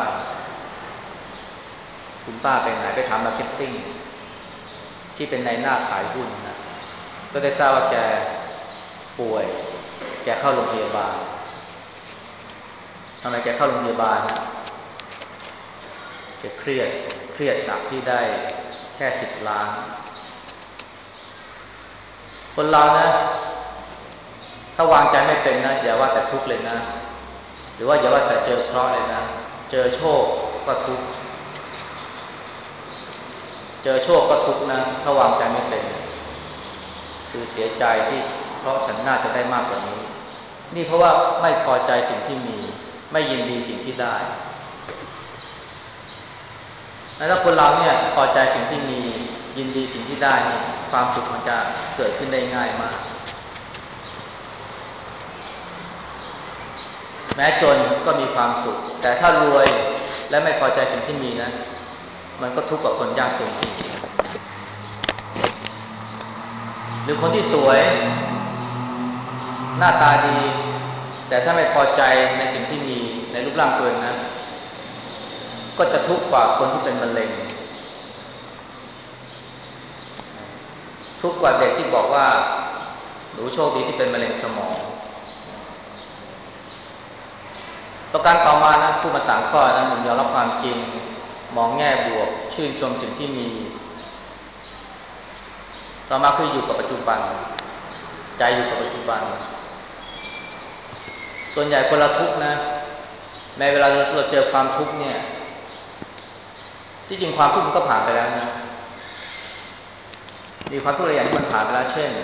คุณป้าไปไหนไปถามมาร์เก็ตติ้งที่เป็นนายหน้าขายหุ้นนะก็ได้ทราบว่าแกป่วยแกเข้าโรงพยาบาลทำไมแกเข้าโรงพยาบาลนะแกเครียดหนักที่ได้แค่10 ล้านคนเรานะถ้าวางใจไม่เป็นนะอย่าว่าแต่ทุกข์เลยนะหรือว่าอย่าว่าแต่เจอเคราะห์เลยนะเจอโชคก็ทุกข์เจอโชคก็ทุกข์นะถ้าวางใจไม่เป็นคือเสียใจที่เพราะฉันน่าจะได้มากกว่านี้นี่เพราะว่าไม่พอใจสิ่งที่มีไม่ยินดีสิ่งที่ได้แล้วถ้าคนเราเนี่ยพอใจสิ่งที่มียินดีสิ่งที่ได้นี่ความสุขมันจะเกิดขึ้นได้ง่ายมากแม้จนก็มีความสุขแต่ถ้ารวยและไม่พอใจสิ่งที่มีนะมันก็ทุกข์กว่าคนยากจนสิหรือคนที่สวยหน้าตาดีแต่ถ้าไม่พอใจในสิ่งที่มีในรูปร่างตัวเองนะก็จะทุกข์กว่าคนที่เป็นมะเร็งทุกข์กว่าเด็กที่บอกว่าหนูโชคดีที่เป็นมะเร็งสมองประการต่อมานะผู้มาสามข้อนะหนึ่งยอมรับความจริงมองแง่บวกชื่นชมสิ่งที่มีต่อมาคืออยู่กับปัจจุบันใจอยู่กับปัจจุบันส่วนใหญ่คนเราทุกข์นะแม้เวลาเราเจอความทุกข์เนี่ยที่จริงความทุกข์มันก็ผ่านไปแล้วนะมีความทุกข์อะไรอย่างที่มันผ่านไปแล้วเช่น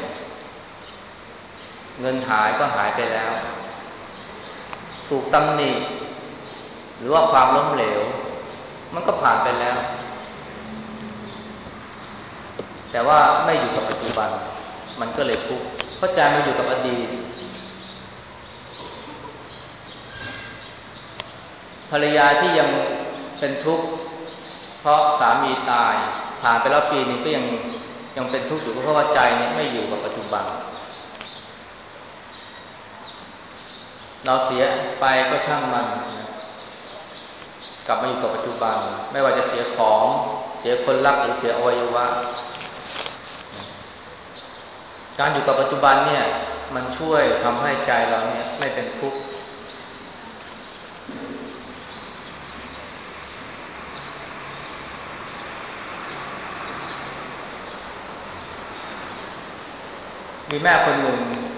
เงินหายก็หายไปแล้วถูกตำหนิหรือว่าความล้มเหลวมันก็ผ่านไปแล้วแต่ว่าไม่อยู่กับปัจจุบันมันก็เลยทุกข์เพราะใจมันอยู่กับอดีตภรรยาที่ยังเป็นทุกข์เพราะสามีตายผ่านไปแล้วปีนึงก็ยังเป็นทุกข์อยู่เพราะว่าใจเนี่ยไม่อยู่กับปัจจุบันเราเสียไปก็ช่างมันนะกลับมาอยู่กับปัจจุบันไม่ว่าจะเสียของเสียคนรักหรือเสียอวัยวะการอยู่กับปัจจุบันเนี่ยมันช่วยทำให้ใจเราเนี่ยไม่เป็นทุกข์มีแม่คนหนึ่ง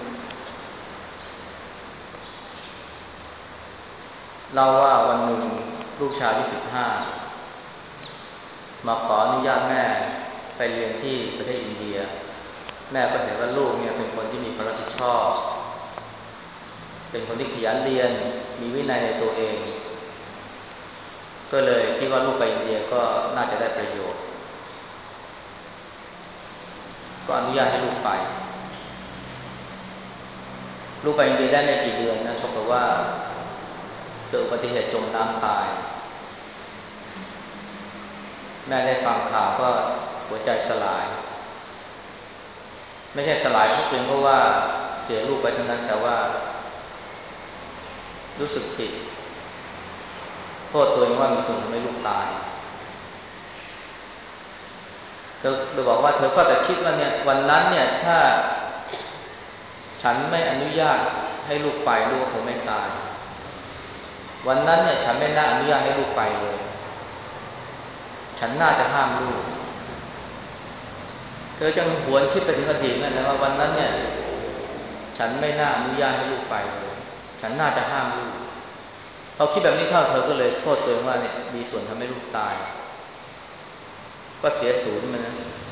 เล่าว่าวันหนึ่งลูกชายอายุ15มาขออนุญาตแม่ไปเรียนที่ประเทศอินเดียแม่ก็เห็นว่าลูกเนี่ยเป็นคนที่มีความรับผิดชอบเป็นคนที่ขยันเรียนมีวินัยในตัวเองก็เลยคิดว่าลูกไปอินเดียก็น่าจะได้ประโยชน์ก็อนุญาตให้ลูกไปอินเดียได้ไม่กี่เดือนนะปรากฏว่าเกิดอุบัติเหตุจมน้ำตายแม่ได้ฟังข่าวก็หัวใจสลายไม่ใช่สลายเพียงเพราะว่าเสียลูกไปเท่านั้นแต่ว่ารู้สึกผิดโทษตัวเองว่ามีส่วนทำให้ลูกตายเธอบอกว่าเธอก็แต่คิดว่าเนี่ยวันนั้นเนี่ยถ้าฉันไม่อนุญาตให้ลูกไปลูกก็คงไม่ตายวันนั้นเนี่ยฉันไม่น่าอนุญาตให้ลูกไปเลยฉันน่าจะห้ามลูกเธอจึงหวนคิดไปถึงอดีตนั่นแหละว่าวันนั้นเนี่ยฉันไม่น่าอนุญาตให้ลูกไปเลยฉันน่าจะห้ามลูกพอคิดแบบนี้เข้าเธอก็เลยโทษตัวเองว่าเนี่ยมีส่วนทำให้ลูกตายก็เสียศูนย์มันนะ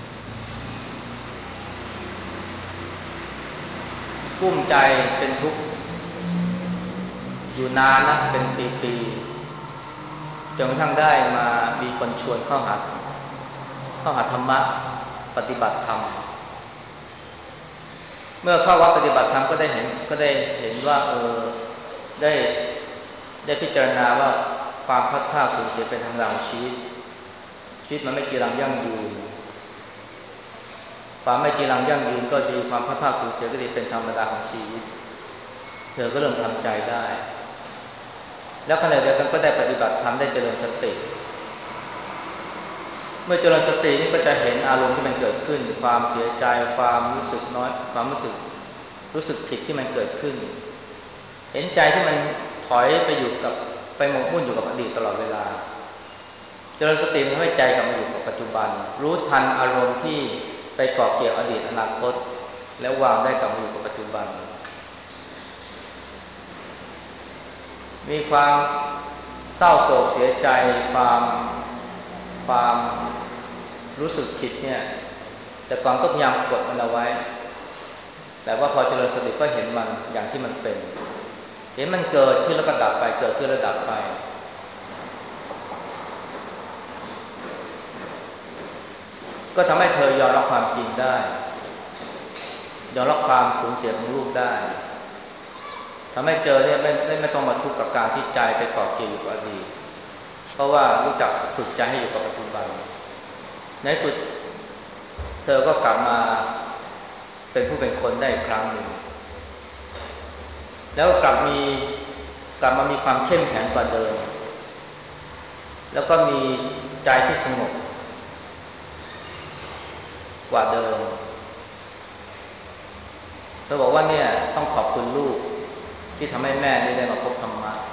กุ้มใจเป็นทุกข์อยู่นานนะเป็นปีๆจนกระทั่งได้มามีคนชวนเข้าหาธรรมะปฏิบัติธรรมเมื่อเข้าวัดปฏิบัติธรรมก็ได้เห็นว่าได้พิจารณาว่าความพัดพลาดสูญเสียเป็นธรรมดาของชีวิตมันไม่จีรังยั่งยืนความไม่จีรังยั่งยืนก็ดีความพัดพลาดสูญเสียก็ดีเป็นธรรมดาของชีวิตเธอก็เริ่มทำใจได้แล้วขณะเดียวกันก็ได้ปฏิบัติธรรมได้เจริญสติเมื่อเจริญสตินี่ก็จะเห็นอารมณ์ที่มันเกิดขึ้นความเสียใจความรู้สึกน้อยความรู้สึกผิดที่มันเกิดขึ้นเห็นใจที่มันถอยไปอยู่กับไปหมกมุ่นอยู่กับอดีตตลอดเวลาเจริญสติทำให้ใจกลับมาอยู่กับปัจจุบันรู้ทันอารมณ์ที่ไปเกาะเกี่ยวอดีตอนาคตแล้ววางได้กลับมาอยู่กับปัจจุบันมีความเศร้าโศกเสียใจความรู้สึกผิดเนี่ยแต่ก่อนก็พยายามกดมันเอาไว้แต่ว่าพอเจริญสติก็เห็นมันอย่างที่มันเป็นเห็นมันเกิดขึ้นแล้วก็ดับไปเกิดขึ้นแล้วดับไปก็ทำให้เธอยอมรับความจริงได้ยอมรับความสูญเสียของลูกได้ทำให้เจอเนี่ยไม่ต้องมาทุกข์กับการที่ใจไปเกาะเกี่ยวอยู่กับอดีตเพราะว่ารู้จักฝึกใจให้อยู่กับปัจจุบันในสุดเธอก็กลับมาเป็นผู้เป็นคนได้อีกครั้งหนึ่งแล้วกลับมามีความเข้มแข็งกว่าเดิมแล้วก็มีใจที่สงบกว่าเดิมเธอบอกว่าเนี่ยต้องขอบคุณลูกที่ทำให้แม่ได้มาพบธรรมะ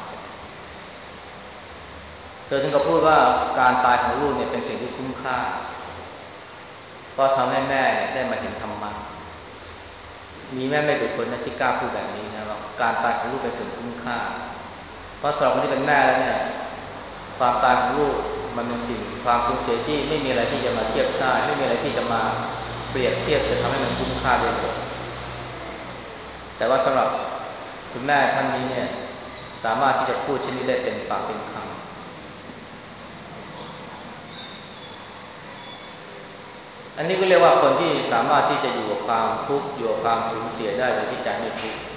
เธอถึงกับพูดว่าการตายของลูกเนี่ยเป็นสิ่งที่คุ้มค่าเพราะทำให้แม่ได้มาเห็นธรรมะมีแม่ไม่กี่คนนะที่กล้าพูดแบบนี้นะว่าการตายของลูกเป็นสิ่งคุ้มค่าเพราะสำหรับคนที่เป็นแม่แล้วเนี่ยความตายของลูกมันเป็นสิ่งความสูญเสียที่ไม่มีอะไรที่จะมาเทียบได้ไม่มีอะไรที่จะมาเปรียบเทียบจะทำให้มันคุ้มค่าได้หมดแต่ว่าสำหรับคุณแม่ท่านนี้เนี่ยสามารถที่จะพูดเช่นนี้ได้เต็มปากเต็มคำอันนี้ก็เรียกว่าคนที่สามารถที่จะอยู่กับความทุกข์อยู่กับความสูญเสียได้โดยที่ใจไม่ทุกข์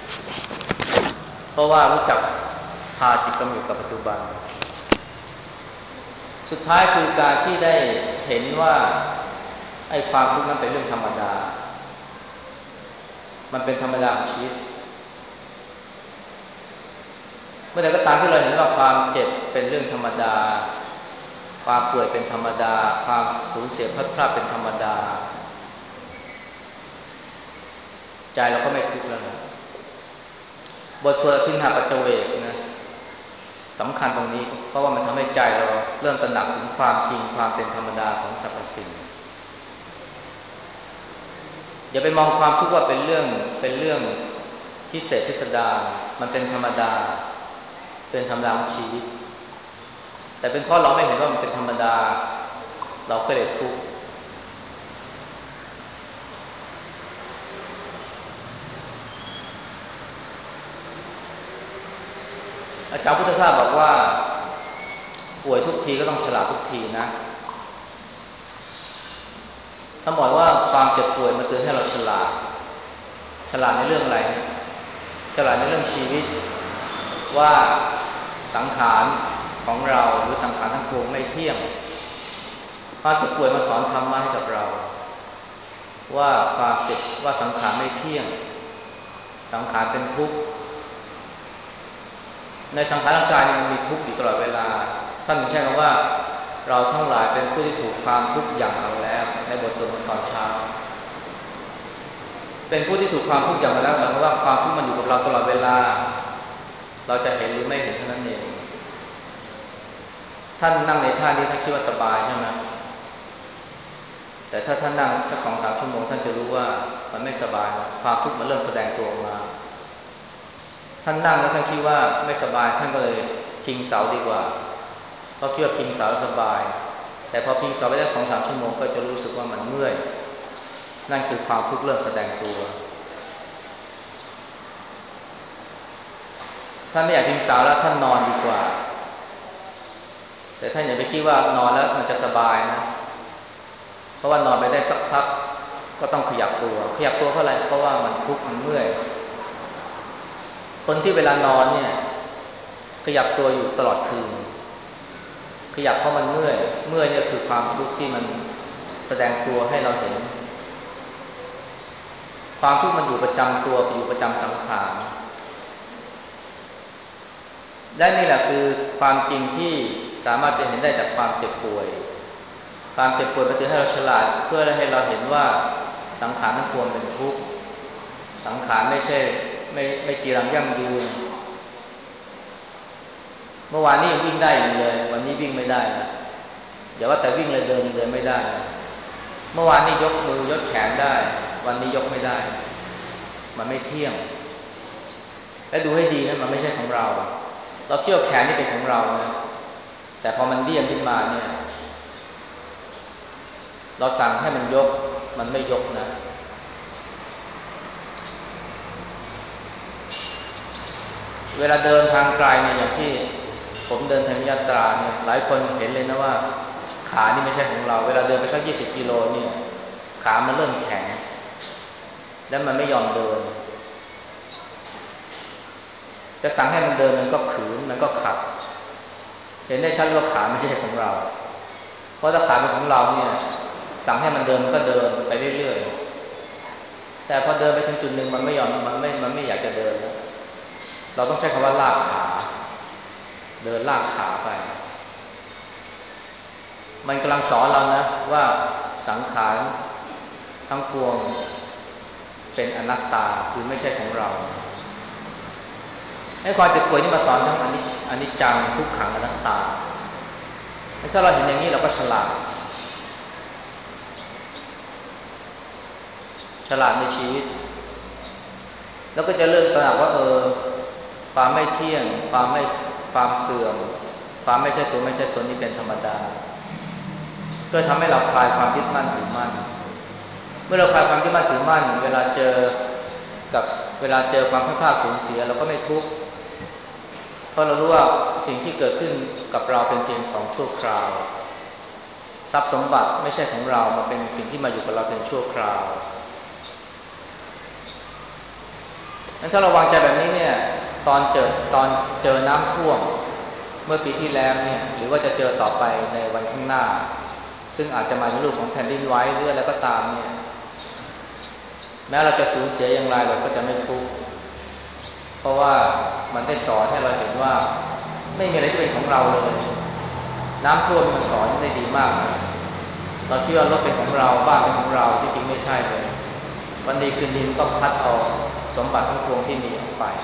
เพราะว่ารู้จักพาจิตกำอยู่กับปัจจุบันสุดท้ายคือการที่ได้เห็นว่าไอ้ความทุกข์นั้นเป็นเรื่องธรรมดามันเป็นธรรมดาของชีวิตเมื่อใดก็ตามที่เราเห็นว่าความเจ็บเป็นเรื่องธรรมดาความป่วยเป็นธรรมดาความสูญเสียพลัดพรากเป็นธรรมดาใจเราก็ไม่ทุกข์แล้วนะบทสวดอภิญหาปัจเจเวกนะสำคัญตรงนี้เพราะว่ามันทำให้ใจเราเริ่มตระหนักถึงความจริงความเป็นธรรมดาของสรรพสิ่งอย่าไปมองความทุกข์ว่าเป็นเรื่องพิเศษพิสดารมันเป็นธรรมดาเป็นธรรมดาของชีวิตแต่เป็นเพราะเราไม่เห็นว่ามันเป็นธรรมดาเราก็เลยทุกข์อาจารย์พุทธทาสบอกว่าป่วยทุกทีก็ต้องฉลาดทุกทีนะถ้าบอกว่าความเจ็บป่วยมันเตือนให้เราฉลาดในเรื่องอะไรฉลาดในเรื่องชีวิตว่าสังขารของเราหรือสังขารทั้งปวงไม่เที่ยงความเจ็บป่วยมาสอนธรรมะให้กับเราว่าความเจ็บว่าสังขารไม่เที่ยงสังขารเป็นทุกข์ในสังขารร่างกายมันมีทุกข์อยู่ตลอดเวลาท่านใช้คำว่าเราทั้งหลายเป็นผู้ที่ถูกความทุกข์อย่างเราแล้วในบทสวดมนต์ตอนเช้าเป็นผู้ที่ถูกความทุกข์อย่างเราแล้วหมายความว่าความทุกข์มันอยู่กับเราตลอดเวลาเราจะเห็นหรือไม่เห็นเท่านั้นเองท่านนั่งในท่านี้ท่านคิดว่าสบายใช่ไหมแต่ถ้าท่านนั่งสัก2-3 ชั่วโมงท่านจะรู้ว่ามันไม่สบายความทุกข์มันเริ่มแสดงตัวออกมาท่านนั่งแล้วท่านคิดว่าไม่สบายท่านก็เลยพิงเสาดีกว่าเพราะคิดว่าพิงเสาสบายแต่พอพิงเสาไปได้2-3 ชั่วโมงก็จะรู้สึกว่ามันเมื่อยนั่นคือความทุกข์เริ่มแสดงตัวท่านไม่อยากพิงเสาแล้วท่านนอนดีกว่าแต่ท่านอย่าไปคิดว่านอนแล้วมันจะสบายนะเพราะว่านอนไปได้สักพักก็ต้องขยับตัวเพราะอะไรเพราะว่ามันทุกข์มันเมื่อยคนที่เวลานอนเนี่ยขยับตัวอยู่ตลอดคืนขยับเพราะมันเมื่อยเนี่ยคือความทุกข์ที่มันแสดงตัวให้เราเห็นความทุกข์มันอยู่ประจำตัวอยู่ประจำสังขารและนี่แหละคือความจริงที่สามารถจะเห็นได้จากความเจ็บป่วยความเจ็บป่วยมันจะให้เราฉลาดเพื่อให้เราเห็นว่าสังขารทั้งปวงเป็นทุกข์สังขารไม่ใช่ไม่จีรังยั่งยืนเมื่อวานนี้ยังวิ่งได้อยู่เลยวันนี้วิ่งไม่ได้นะอย่าว่าแต่วิ่งเลยเดินไม่ได้นะเมื่อวานนี้ยกมือยกแขนได้วันนี้ยกไม่ได้มันไม่เที่ยงและดูให้ดีนะมันไม่ใช่ของเราเที่ยวแขนนี่เป็นของเรานะแต่พอมันเดี้ยงขึ้นมาเนี่ยเราสั่งให้มันยกมันไม่ยกนะเวลาเดินทางไกลเนี่ยอย่างที่ผมเดินธรรมยตราเนี่ยหลายคนเห็นเลยนะว่าขานี่ไม่ใช่ของเราเวลาเดินไปสัก20 กิโลเนี่ยขามันเริ่มแข็งแล้วมันไม่ยอมเดินจะสั่งให้มันเดินมันก็ขืนมันก็ขัดเห็นได้ชัดว่าขาไม่ใช่ของเราเพราะถ้าขาเป็นของเราเนี่ยสั่งให้มันเดินมันก็เดินไปเรื่อยๆแต่พอเดินไปถึงจุดหนึ่งมันไม่ยอมมันไม่อยากจะเดินแล้วเราต้องใช้คำว่าลากขาเดินลากขาไปมันกำลังสอนเรานะว่าสังขารทั้งปวงเป็นอนัตตาคือไม่ใช่ของเราให้ความเจ็บป่วยที่มาสอนทั้งอนิจจังทุกขังอนัตตาถ้าเราเห็นอย่างนี้เราก็ฉลาดในชีวิตแล้วก็จะเริ่มตระหนักว่าความไม่เที่ยงความเสื่อมความไม่ใช่ตัวนี้เป็นธรรมดาเพื่อทำให้เราคลายความยึดมั่นถือมั่นเมื่อเราคลายความยึดมั่นถือมั่นเวลาเจอความพลาดพลาดสูญเสียเราก็ไม่ทุกข์เพราะเรารู้ว่าสิ่งที่เกิดขึ้นกับเราเป็นเพียงของชั่วคราวทรัพย์สมบัติไม่ใช่ของเรามาเป็นสิ่งที่มาอยู่กับเราเพียงชั่วคราวงั้นถ้าเราวางใจแบบนี้เนี่ยตอนเจอน้ำท่วมเมื่อปีที่แล้วเนี่ยหรือว่าจะเจอต่อไปในวันข้างหน้าซึ่งอาจจะมาในรูปของแผ่นดินไหวหรืออะไรก็ตามเนี่ยแม้เราจะสูญเสียอย่างไรเราก็จะไม่ทุกข์เพราะว่ามันได้สอนให้เราเห็นว่าไม่มีอะไรที่เป็นของเราเลยน้ำท่วมมันสอนได้ดีมากนะเราคิดว่ารถเป็นของเราบ้านเป็นของเราที่จริงไม่ใช่เลยวันดีคืนดีมันก็พัดเอาสมบัติทั้งปวงที่มีออกไป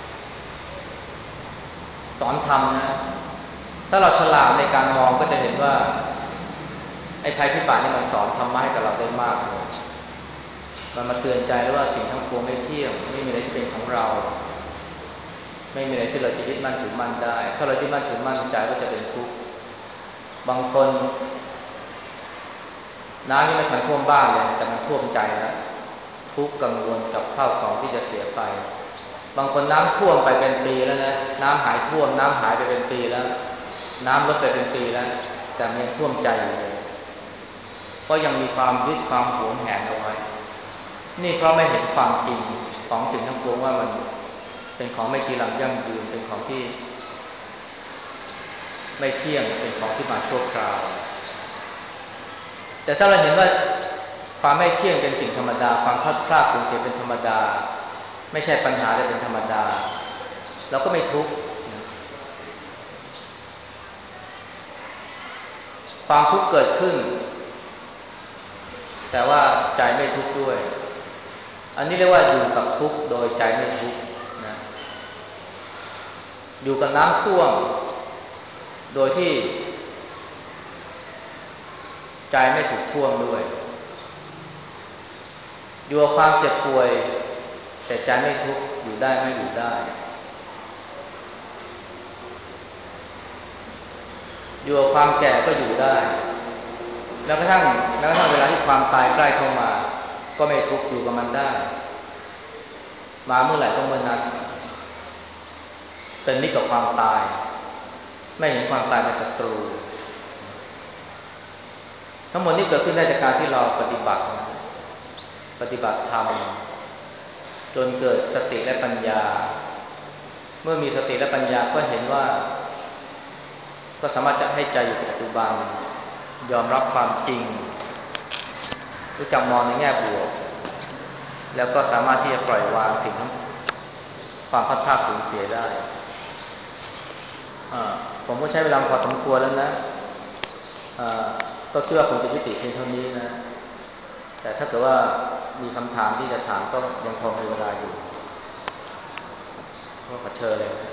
สอนธรรมนะถ้าเราฉลาดในการมองก็จะเห็นว่าไอ้ภัยพิบัตินี่มันสอนธรรมะให้กับเราได้มากเลยมันมาเตือนใจแล้วว่าสิ่งทั้งปวงไม่เที่ยงไม่มีอะไรที่เป็นของเราไม่มีอะไรที่เราจะยึดมั่นถือมั่นได้ถ้าเรายึดมั่นถือมั่นใจก็จะเป็นทุกข์บางคนน้ำนี่ไม่ทันท่วมบ้านเลยแต่มันท่วมใจแล้วทุกข์กังวลกับข้าวของที่จะเสียไปบางคนน้ำท่วมไปเป็นปีแล้วนะน้ำหายท่วมน้ำหายไปเป็นปีแล้วน้ำลดไปเป็นปีแล้วแต่มันยังท่วมใจอยู่เลยเพราะยังมีความยึดความหวงแหนเอาไว้นี่เพราะไม่เห็นความจริงของสิ่งทั้งปวงว่ามันเป็นของไม่จีรังยั่งยืนเป็นของที่ไม่เที่ยงเป็นของที่มาชั่วคราวแต่ถ้าเราเห็นว่าความไม่เที่ยงเป็นสิ่งธรรมดาความพลาดพลาดสูญเสียเป็นธรรมดาไม่ใช่ปัญหาแต่เป็นธรรมดาเราก็ไม่ทุกข์ความทุกข์เกิดขึ้นแต่ว่าใจไม่ทุกข์ด้วยอันนี้เรียกว่าอยู่กับทุกข์โดยใจไม่ทุกข์นะอยู่กับน้ำท่วมโดยที่ใจไม่ถูกท่วมด้วยอยู่กับความเจ็บป่วยแต่ใจไม่ทุกข์อยู่ได้ไม่อยู่ได้อยู่กับความแก่ก็อยู่ได้แล้วกระทั่งเวลาที่ความตายใกล้เข้ามาก็ไม่ทุกข์อยู่กับมันได้มาเมื่อไหร่ก็เมื่อนั้นเป็นมิตรกับความตายไม่เห็นความตายเป็นศัตรูทั้งหมดนี้เกิดขึ้นได้จากการที่เราปฏิบัติธรรมจนเกิดสติและปัญญาเมื่อมีสติและปัญญาก็เห็นว่าก็สามารถจะให้ใจอยู่กับปัจจุบันยอมรับความจริงรู้จักมองในแง่บวกแล้วก็สามารถที่จะปล่อยวางสิ่งทั้งความพัดพลาดสูญเสียได้ผมก็ใช้เวลาพอสมควรแล้วนะก็คิดว่าคงจะยุติเพียงเท่านี้นะแต่ถ้าเกิดว่ามีคำถามที่จะถามก็ยังพอมีเวลาอยู่ก็ขอเชิญเลย